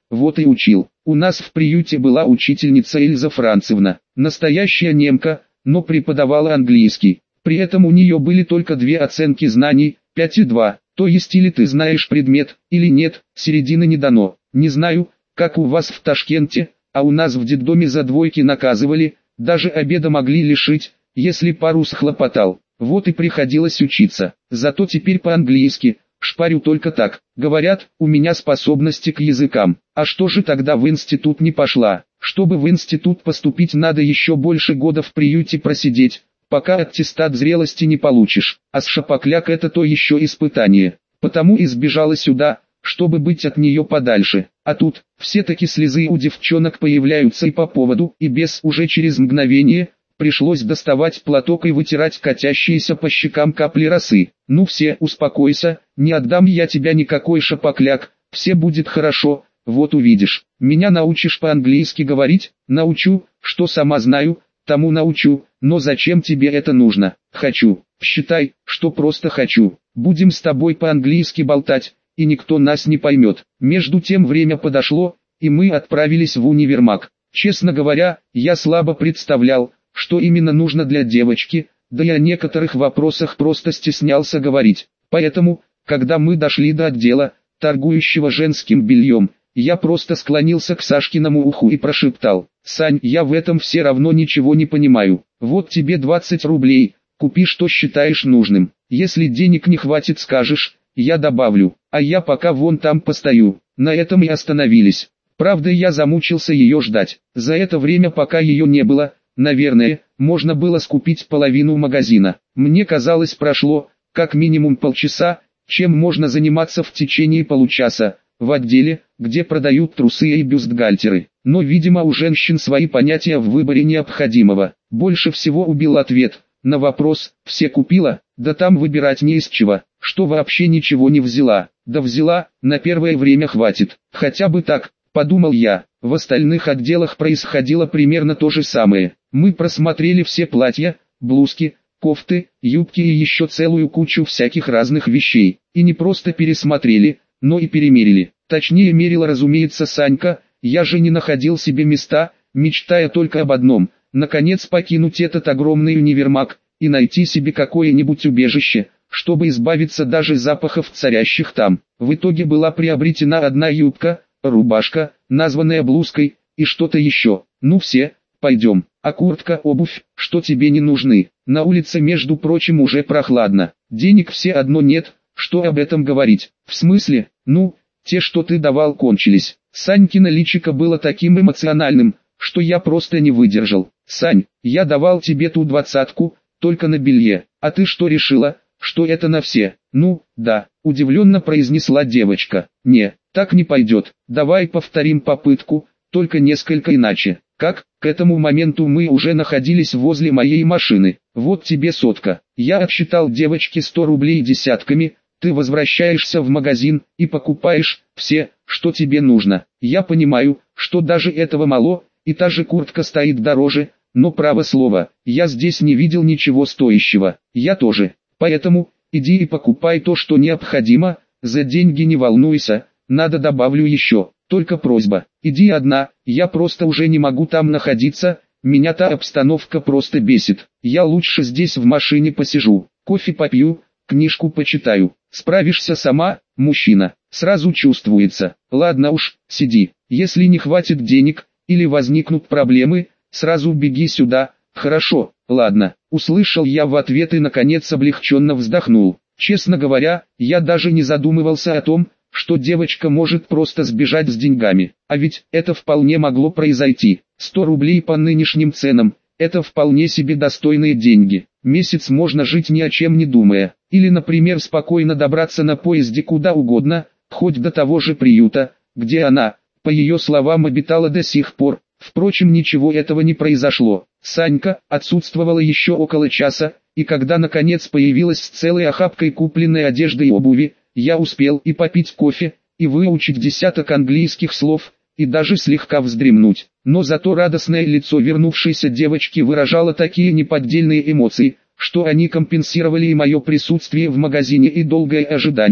вот и учил. У нас в приюте была учительница Эльза Францевна, настоящая немка, но преподавала английский. При этом у нее были только две оценки знаний, пять и два, то есть или ты знаешь предмет, или нет, середины не дано. Не знаю, как у вас в Ташкенте, а у нас в детдоме за двойки наказывали, даже обеда могли лишить, если пару схлопотал. Вот и приходилось учиться. Зато теперь по-английски, шпарю только так. Говорят, у меня способности к языкам. А что же тогда в институт не пошла? Чтобы в институт поступить, надо еще больше года в приюте просидеть, пока аттестат зрелости не получишь. А с шапокляк это то еще испытание. Потому и сбежала сюда, чтобы быть от нее подальше. А тут, все-таки слезы у девчонок появляются и по поводу, и без. Уже через мгновение пришлось доставать платок и вытирать катящиеся по щекам капли росы. Ну все, успокойся, не отдам я тебя никакой шапокляк, все будет хорошо, вот увидишь. Меня научишь по-английски говорить? Научу, что сама знаю, тому научу, но зачем тебе это нужно? Хочу, считай, что просто хочу. Будем с тобой по-английски болтать, и никто нас не поймет. Между тем время подошло, и мы отправились в универмаг. Честно говоря, я слабо представлял, что именно нужно для девочки, да и о некоторых вопросах просто стеснялся говорить. Поэтому, когда мы дошли до отдела, торгующего женским бельем, я просто склонился к Сашкиному уху и прошептал: «Сань, я в этом все равно ничего не понимаю. Вот тебе двадцать рублей, купи что считаешь нужным. Если денег не хватит, скажешь, я добавлю, а я пока вон там постою». На этом и остановились. Правда, я замучился ее ждать. За это время, пока ее не было, наверное, можно было скупить половину магазина. Мне казалось, прошло, как минимум полчаса, чем можно заниматься в течение получаса, в отделе, где продают трусы и бюстгальтеры. Но, видимо, у женщин свои понятия в выборе необходимого. Больше всего убил ответ на вопрос: «Все купила?» Да там выбирать не из чего, что вообще ничего не взяла. Да взяла, на первое время хватит. Хотя бы так, подумал я. В остальных отделах происходило примерно то же самое. Мы просмотрели все платья, блузки, кофты, юбки и еще целую кучу всяких разных вещей. И не просто пересмотрели, но и перемерили. Точнее, мерила, разумеется, Санька. Я же не находил себе места, мечтая только об одном: наконец покинуть этот огромный универмаг и найти себе какое-нибудь убежище, чтобы избавиться даже запахов, царящих там. В итоге была приобретена одна юбка, рубашка, названная блузкой, и что-то еще. Ну все, пойдем. А куртка, обувь, что тебе не нужны? На улице, между прочим, уже прохладно. Денег все одно нет, что об этом говорить? В смысле? Ну, те, что ты давал, кончились. Санькино личико было таким эмоциональным, что я просто не выдержал. Сань, я давал тебе ту двадцатку, только на белье. А ты что решила, что это на все? Ну, да, удивленно произнесла девочка. Не, так не пойдет. Давай повторим попытку, только несколько иначе. Как? К этому моменту мы уже находились возле моей машины. Вот тебе сотка. Я отсчитал девочке сто рублей десятками. Ты возвращаешься в магазин и покупаешь все, что тебе нужно. Я понимаю, что даже этого мало, и та же куртка стоит дороже, но право слово, я здесь не видел ничего стоящего. Я тоже. Поэтому, иди и покупай то, что необходимо, за деньги не волнуйся, надо добавлю еще. Только просьба, иди одна, я просто уже не могу там находиться, меня та обстановка просто бесит. Я лучше здесь в машине посижу, кофе попью, книжку почитаю. Справишься сама, мужчина, сразу чувствуется. Ладно уж, сиди. Если не хватит денег, или возникнут проблемы, сразу беги сюда. Хорошо, ладно. Услышал я в ответ и наконец облегченно вздохнул. Честно говоря, я даже не задумывался о том, что девочка может просто сбежать с деньгами. А ведь это вполне могло произойти. сто рублей по нынешним ценам – это вполне себе достойные деньги. Месяц можно жить ни о чем не думая. Или, например, спокойно добраться на поезде куда угодно, хоть до того же приюта, где она, по ее словам, обитала до сих пор. Впрочем, ничего этого не произошло. Санька отсутствовала еще около часа, и когда наконец появилась с целой охапкой купленной одежды и обуви, я успел и попить кофе, и выучить десяток английских слов, и даже слегка вздремнуть. Но зато радостное лицо вернувшейся девочки выражало такие неподдельные эмоции, что они компенсировали и мое присутствие в магазине, и долгое ожидание,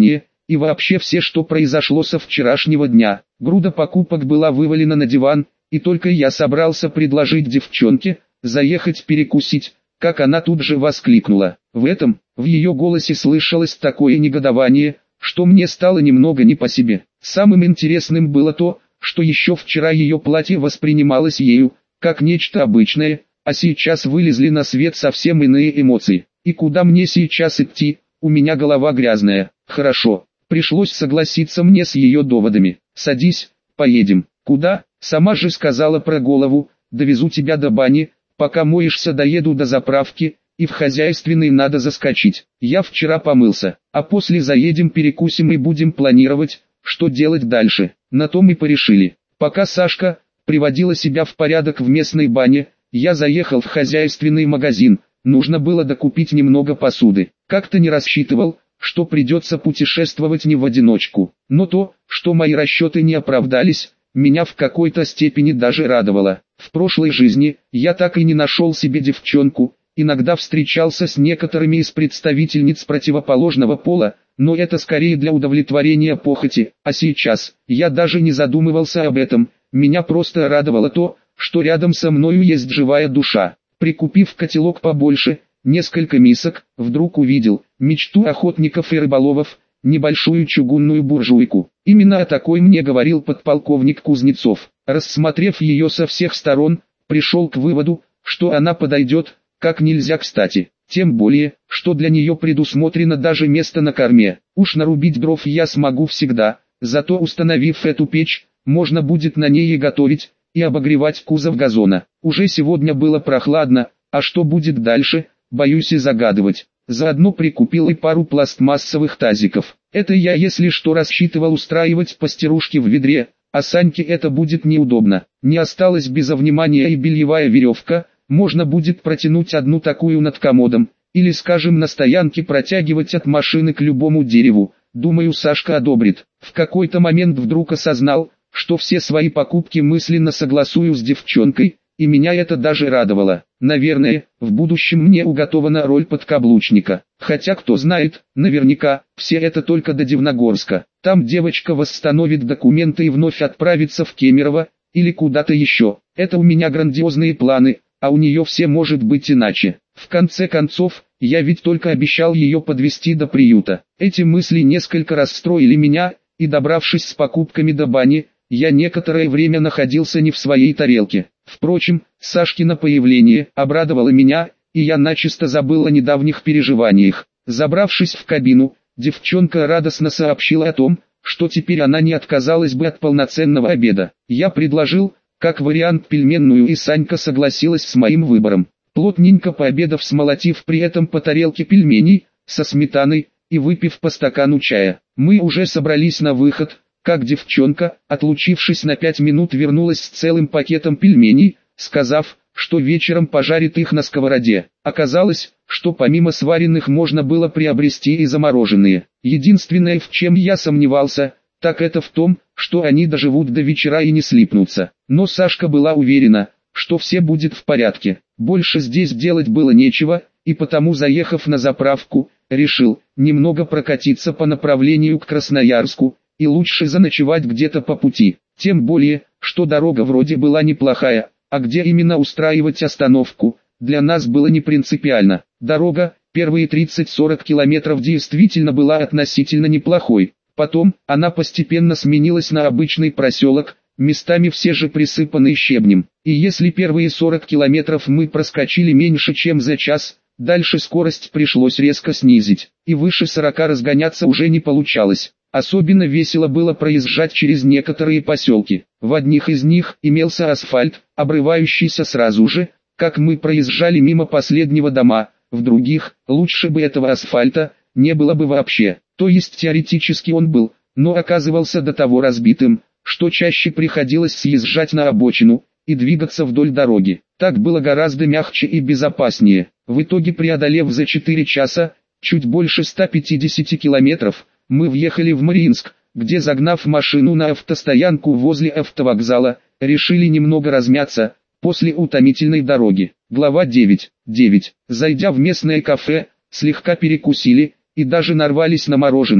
и вообще все, что произошло со вчерашнего дня. Груда покупок была вывалена на диван, и только я собрался предложить девчонке заехать перекусить, как она тут же воскликнула. В этом, в ее голосе слышалось такое негодование, что мне стало немного не по себе. Самым интересным было то, что еще вчера ее платье воспринималось ею, как нечто обычное, а сейчас вылезли на свет совсем иные эмоции. И куда мне сейчас идти, у меня голова грязная. Хорошо, пришлось согласиться мне с ее доводами. Садись, поедем. Куда? Сама же сказала про голову, довезу тебя до бани, пока моешься доеду до заправки, и в хозяйственный надо заскочить. Я вчера помылся, а после заедем перекусим и будем планировать, что делать дальше. На то мы порешили. Пока Сашка приводила себя в порядок в местной бане, я заехал в хозяйственный магазин. Нужно было докупить немного посуды. Как-то не рассчитывал, что придется путешествовать не в одиночку. Но то, что мои расчеты не оправдались, меня в какой-то степени даже радовало. В прошлой жизни я так и не нашел себе девчонку, иногда встречался с некоторыми из представительниц противоположного пола, но это скорее для удовлетворения похоти, а сейчас я даже не задумывался об этом, меня просто радовало то, что рядом со мною есть живая душа. Прикупив котелок побольше, несколько мисок, вдруг увидел мечту охотников и рыболовов, небольшую чугунную буржуйку. Именно о такой мне говорил подполковник Кузнецов. Рассмотрев ее со всех сторон, пришел к выводу, что она подойдет, как нельзя кстати. Тем более, что для нее предусмотрено даже место на корме. Уж нарубить дров я смогу всегда, зато установив эту печь, можно будет на ней и готовить, и обогревать кузов газона. Уже сегодня было прохладно, а что будет дальше, боюсь и загадывать. Заодно прикупил и пару пластмассовых тазиков. Это я если что рассчитывал устраивать пастерушки в ведре, а Саньке это будет неудобно. Не осталось без внимания и бельевая веревка, можно будет протянуть одну такую над комодом, или скажем на стоянке протягивать от машины к любому дереву. Думаю, Сашка одобрит. В какой-то момент вдруг осознал, что все свои покупки мысленно согласую с девчонкой, и меня это даже радовало. Наверное, в будущем мне уготована роль подкаблучника. Хотя кто знает, наверняка, все это только до Дивногорска. Там девочка восстановит документы и вновь отправится в Кемерово, или куда-то еще. Это у меня грандиозные планы, а у нее все может быть иначе. В конце концов, я ведь только обещал ее подвести до приюта. Эти мысли несколько расстроили меня, и добравшись с покупками до бани, я некоторое время находился не в своей тарелке. Впрочем, Сашкино появление обрадовало меня, и я начисто забыл о недавних переживаниях. Забравшись в кабину, девчонка радостно сообщила о том, что теперь она не отказалась бы от полноценного обеда. Я предложил, как вариант, пельменную, и Санька согласилась с моим выбором. Плотненько пообедав, смолотив при этом по тарелке пельменей со сметаной и выпив по стакану чая, мы уже собрались на выход, как девчонка, отлучившись на пять минут, вернулась с целым пакетом пельменей, сказав, что вечером пожарит их на сковороде. Оказалось, что помимо сваренных можно было приобрести и замороженные. Единственное, в чем я сомневался, так это в том, что они доживут до вечера и не слипнутся. Но Сашка была уверена, что все будет в порядке. Больше здесь делать было нечего, и потому, заехав на заправку, решил немного прокатиться по направлению к Красноярску, и лучше заночевать где-то по пути. Тем более, что дорога вроде была неплохая, а где именно устраивать остановку, для нас было не принципиально. Дорога, первые тридцать-сорок километров, действительно была относительно неплохой. Потом, она постепенно сменилась на обычный проселок, местами все же присыпанный щебнем. И если первые сорок километров мы проскочили меньше чем за час, дальше скорость пришлось резко снизить, и выше сорока разгоняться уже не получалось. Особенно весело было проезжать через некоторые поселки. В одних из них имелся асфальт, обрывающийся сразу же, как мы проезжали мимо последнего дома, в других, лучше бы этого асфальта, не было бы вообще. То есть теоретически он был, но оказывался до того разбитым, что чаще приходилось съезжать на обочину и двигаться вдоль дороги. Так было гораздо мягче и безопаснее. В итоге, преодолев за четыре часа, чуть больше ста пятидесяти километров, мы въехали в Мариинск, где, загнав машину на автостоянку возле автовокзала, решили немного размяться после утомительной дороги. Глава девять. девять. Зайдя в местное кафе, слегка перекусили и даже нарвались на мороженое,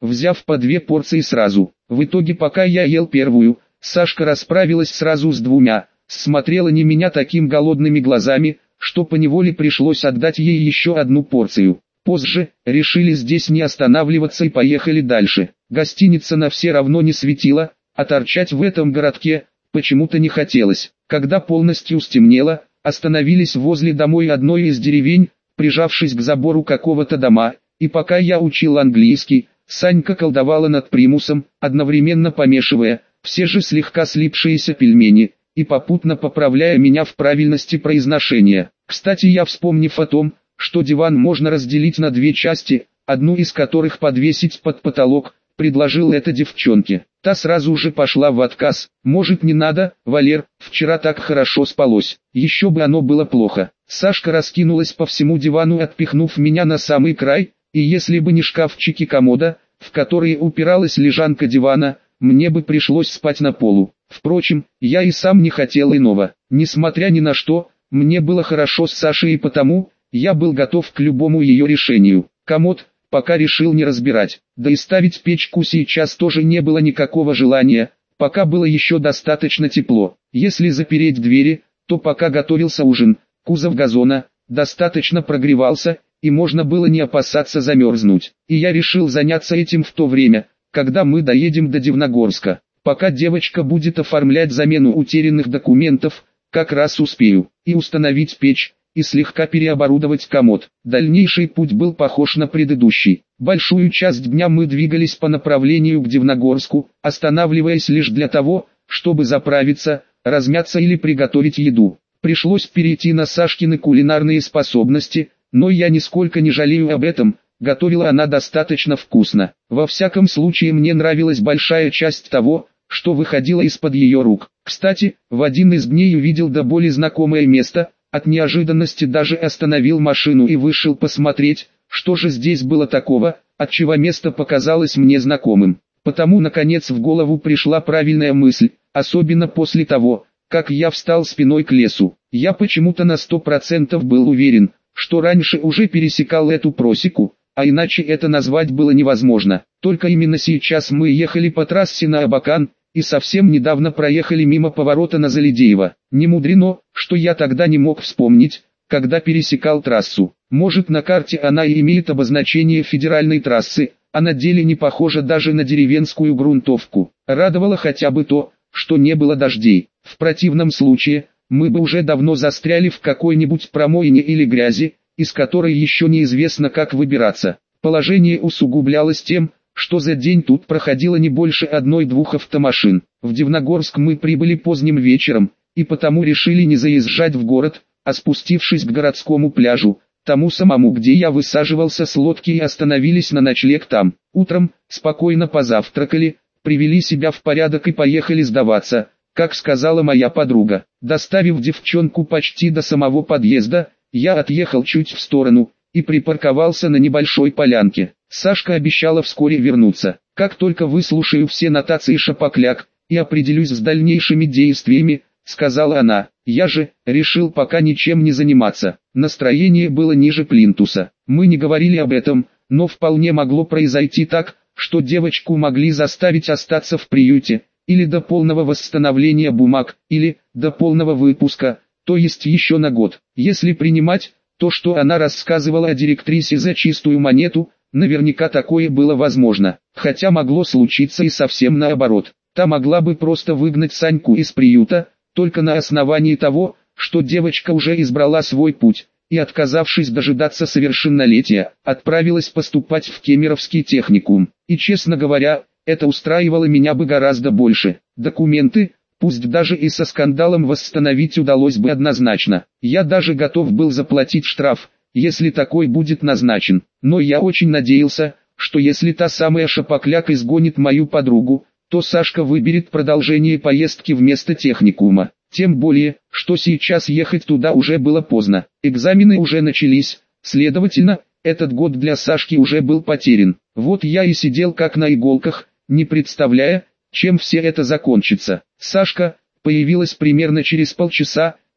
взяв по две порции сразу. В итоге, пока я ел первую, Сашка расправилась сразу с двумя, смотрела на меня таким голодными глазами, что поневоле пришлось отдать ей еще одну порцию. Позже, решили здесь не останавливаться и поехали дальше. Гостиница на все равно не светила, а торчать в этом городке почему-то не хотелось. Когда полностью стемнело, остановились возле домой одной из деревень, прижавшись к забору какого-то дома, и пока я учил английский, Санька колдовала над примусом, одновременно помешивая все же слегка слипшиеся пельмени, и попутно поправляя меня в правильности произношения. Кстати, я, вспомнив о том, что диван можно разделить на две части, одну из которых подвесить под потолок, предложил это девчонке. Та сразу же пошла в отказ. Может, не надо, Валер, вчера так хорошо спалось. Еще бы оно было плохо. Сашка раскинулась по всему дивану, отпихнув меня на самый край, и если бы не шкафчики комода, в которые упиралась лежанка дивана, мне бы пришлось спать на полу. Впрочем, я и сам не хотел иного. Несмотря ни на что, мне было хорошо с Сашей, и потому я был готов к любому ее решению. Комод пока решил не разбирать, да и ставить печку сейчас тоже не было никакого желания, пока было еще достаточно тепло. Если запереть двери, то пока готовился ужин, кузов газона достаточно прогревался, и можно было не опасаться замерзнуть. И я решил заняться этим в то время, когда мы доедем до Дивногорска. Пока девочка будет оформлять замену утерянных документов, как раз успею и установить печь, и слегка переоборудовать комод. Дальнейший путь был похож на предыдущий. Большую часть дня мы двигались по направлению к Дивногорску, останавливаясь лишь для того, чтобы заправиться, размяться или приготовить еду. Пришлось перейти на Сашкины кулинарные способности, но я нисколько не жалею об этом, готовила она достаточно вкусно. Во всяком случае, мне нравилась большая часть того, что выходило из-под ее рук. Кстати, в один из дней увидел до боли знакомое место, от неожиданности даже остановил машину и вышел посмотреть, что же здесь было такого, отчего место показалось мне знакомым. Потому наконец в голову пришла правильная мысль, особенно после того, как я встал спиной к лесу. Я почему-то на сто процентов был уверен, что раньше уже пересекал эту просеку, а иначе это назвать было невозможно. Только именно сейчас мы ехали по трассе на Абакан, и совсем недавно проехали мимо поворота на Заледеево. Не мудрено, что я тогда не мог вспомнить, когда пересекал трассу. Может, на карте она и имеет обозначение федеральной трассы, а на деле не похожа даже на деревенскую грунтовку. Радовало хотя бы то, что не было дождей. В противном случае, мы бы уже давно застряли в какой-нибудь промоине или грязи, из которой еще неизвестно как выбираться. Положение усугублялось тем, что за день тут проходило не больше одной-двух автомашин. В Дивногорск мы прибыли поздним вечером, и потому решили не заезжать в город, а спустившись к городскому пляжу, тому самому, где я высаживался с лодки, и остановились на ночлег там. Утром, спокойно позавтракали, привели себя в порядок и поехали сдаваться, как сказала моя подруга. Доставив девчонку почти до самого подъезда, я отъехал чуть в сторону и припарковался на небольшой полянке. Сашка обещала вскоре вернуться. Как только выслушаю все нотации шапокляк и определюсь с дальнейшими действиями, сказала она. Я же решил пока ничем не заниматься. Настроение было ниже плинтуса. Мы не говорили об этом, но вполне могло произойти так, что девочку могли заставить остаться в приюте, или до полного восстановления бумаг, или до полного выпуска, то есть еще на год. Если принимать то, что она рассказывала о директрисе за чистую монету, наверняка такое было возможно, хотя могло случиться и совсем наоборот. Та могла бы просто выгнать Саньку из приюта, только на основании того, что девочка уже избрала свой путь, и, отказавшись дожидаться совершеннолетия, отправилась поступать в Кемеровский техникум. И, честно говоря, это устраивало меня бы гораздо больше. Документы, пусть даже и со скандалом, восстановить удалось бы однозначно. Я даже готов был заплатить штраф, если такой будет назначен. Но я очень надеялся, что если та самая шапокляк изгонит мою подругу, то Сашка выберет продолжение поездки вместо техникума. Тем более, что сейчас ехать туда уже было поздно. Экзамены уже начались, следовательно, этот год для Сашки уже был потерян. Вот я и сидел как на иголках, не представляя, чем все это закончится. Сашка появилась примерно через полчаса,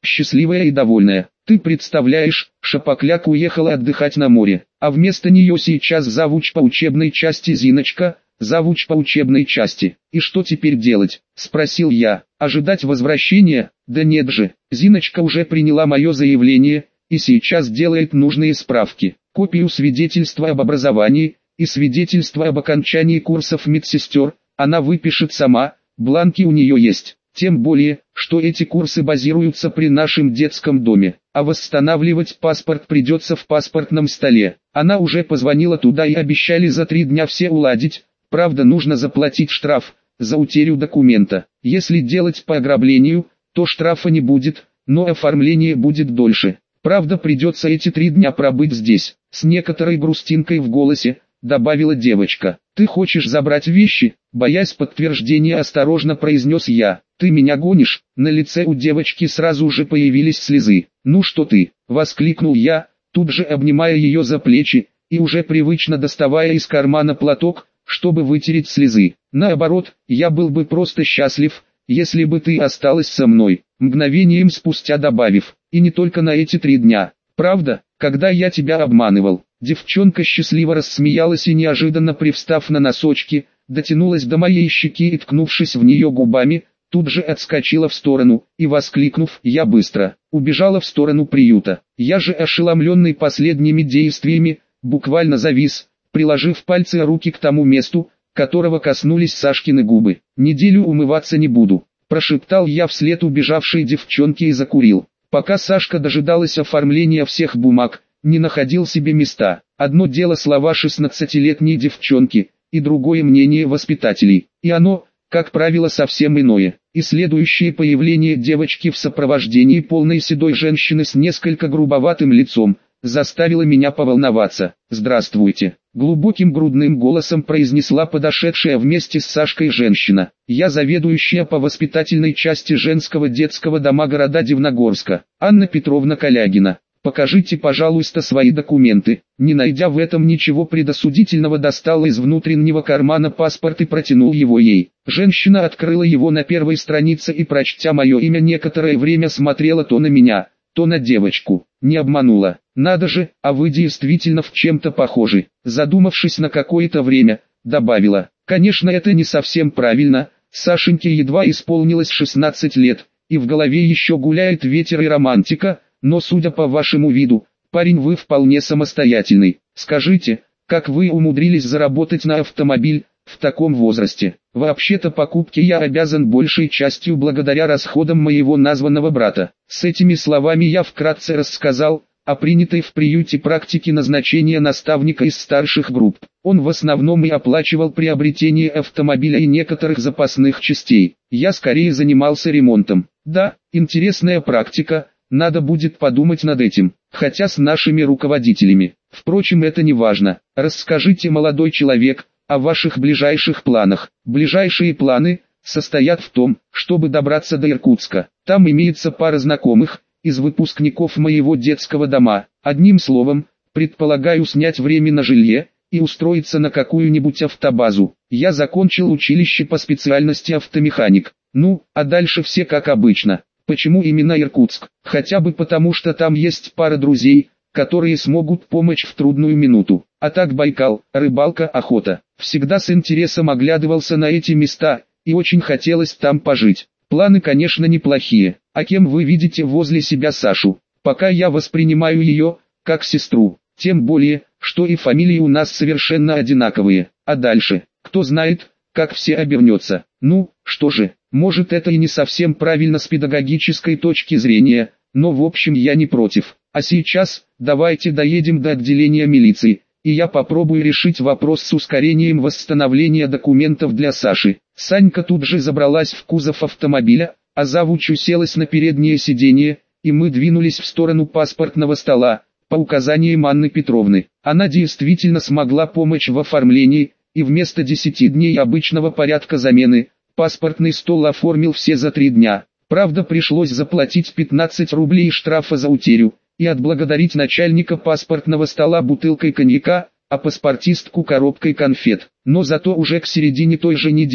счастливая и довольная. Ты представляешь, Шапокляк уехала отдыхать на море, а вместо нее сейчас завуч по учебной части Зиночка, завуч по учебной части. И что теперь делать? Спросил я. Ожидать возвращения? Да нет же, Зиночка уже приняла мое заявление и сейчас делает нужные справки. Копию свидетельства об образовании и свидетельства об окончании курсов медсестер она выпишет сама, бланки у нее есть. Тем более, что эти курсы базируются при нашем детском доме, а восстанавливать паспорт придется в паспортном столе. Она уже позвонила туда и обещали за три дня все уладить, правда нужно заплатить штраф за утерю документа. Если делать по ограблению, то штрафа не будет, но оформление будет дольше. Правда придется эти три дня пробыть здесь. С некоторой грустинкой в голосе добавила девочка. «Ты хочешь забрать вещи?» Боясь подтверждения, осторожно произнес я. «Ты меня гонишь?» На лице у девочки сразу же появились слезы. «Ну что ты?» — воскликнул я, тут же обнимая ее за плечи и уже привычно доставая из кармана платок, чтобы вытереть слезы. «Наоборот, я был бы просто счастлив, если бы ты осталась со мной», мгновением спустя добавив. «И не только на эти три дня. Правда, когда я тебя обманывал?» Девчонка счастливо рассмеялась и, неожиданно привстав на носочки, дотянулась до моей щеки и, ткнувшись в нее губами, тут же отскочила в сторону и, воскликнув «Я быстро!», убежала в сторону приюта. Я же, ошеломленный последними действиями, буквально завис, приложив пальцы и руки к тому месту, которого коснулись Сашкины губы. «Неделю умываться не буду», — прошептал я вслед убежавшей девчонке и закурил. Пока Сашка дожидалась оформления всех бумаг, не находил себе места. Одно дело слова шестнадцатилетней девчонки, и другое мнение воспитателей. И оно, как правило, совсем иное. И следующее появление девочки в сопровождении полной седой женщины с несколько грубоватым лицом, заставило меня поволноваться. «Здравствуйте», — глубоким грудным голосом произнесла подошедшая вместе с Сашкой женщина. «Я заведующая по воспитательной части женского детского дома города Дивногорска, Анна Петровна Калягина. Покажите, пожалуйста, свои документы». Не найдя в этом ничего предосудительного, достал из внутреннего кармана паспорт и протянул его ей. Женщина открыла его на первой странице и, прочтя мое имя, некоторое время смотрела то на меня, то на девочку. Не обманула. «Надо же, а вы действительно в чем-то похожи». Задумавшись на какое-то время, добавила. «Конечно, это не совсем правильно. Сашеньке едва исполнилось шестнадцать лет, и в голове еще гуляет ветер и романтика, но судя по вашему виду, парень, вы вполне самостоятельный. Скажите, как вы умудрились заработать на автомобиль в таком возрасте? Вообще-то покупки я обязан большей частью благодаря расходам моего названного брата». С этими словами я вкратце рассказал о принятой в приюте практике назначения наставника из старших групп. Он в основном и оплачивал приобретение автомобиля и некоторых запасных частей. Я скорее занимался ремонтом. Да, интересная практика, надо будет подумать над этим, хотя с нашими руководителями. Впрочем, это не важно. Расскажите, молодой человек, о ваших ближайших планах. Ближайшие планы состоят в том, чтобы добраться до Иркутска. Там имеется пара знакомых из выпускников моего детского дома. Одним словом, предполагаю снять временно жилье и устроиться на какую-нибудь автобазу. Я закончил училище по специальности автомеханик. Ну, а дальше все как обычно. Почему именно Иркутск? Хотя бы потому, что там есть пара друзей, которые смогут помочь в трудную минуту. А так Байкал, рыбалка, охота. Всегда с интересом оглядывался на эти места, и очень хотелось там пожить. Планы, конечно, неплохие. А кем вы видите возле себя Сашу? Пока я воспринимаю ее как сестру. Тем более, что и фамилии у нас совершенно одинаковые. А дальше, кто знает, как все обернется. Ну, что же, может, это и не совсем правильно с педагогической точки зрения, но в общем я не против. А сейчас, давайте доедем до отделения милиции, и я попробую решить вопрос с ускорением восстановления документов для Саши. Санька тут же забралась в кузов автомобиля, а завуч уселась на переднее сиденье, и мы двинулись в сторону паспортного стола, по указаниям Анны Петровны. Она действительно смогла помочь в оформлении, и вместо десяти дней обычного порядка замены, паспортный стол оформил все за три дня. Правда, пришлось заплатить пятнадцать рублей штрафа за утерю, и отблагодарить начальника паспортного стола бутылкой коньяка, а паспортистку коробкой конфет. Но зато уже к середине той же недели,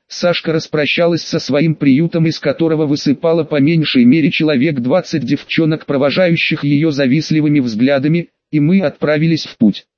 Сашка распрощалась со своим приютом, из которого высыпало по меньшей мере человек двадцать девчонок, провожающих ее завистливыми взглядами, и мы отправились в путь.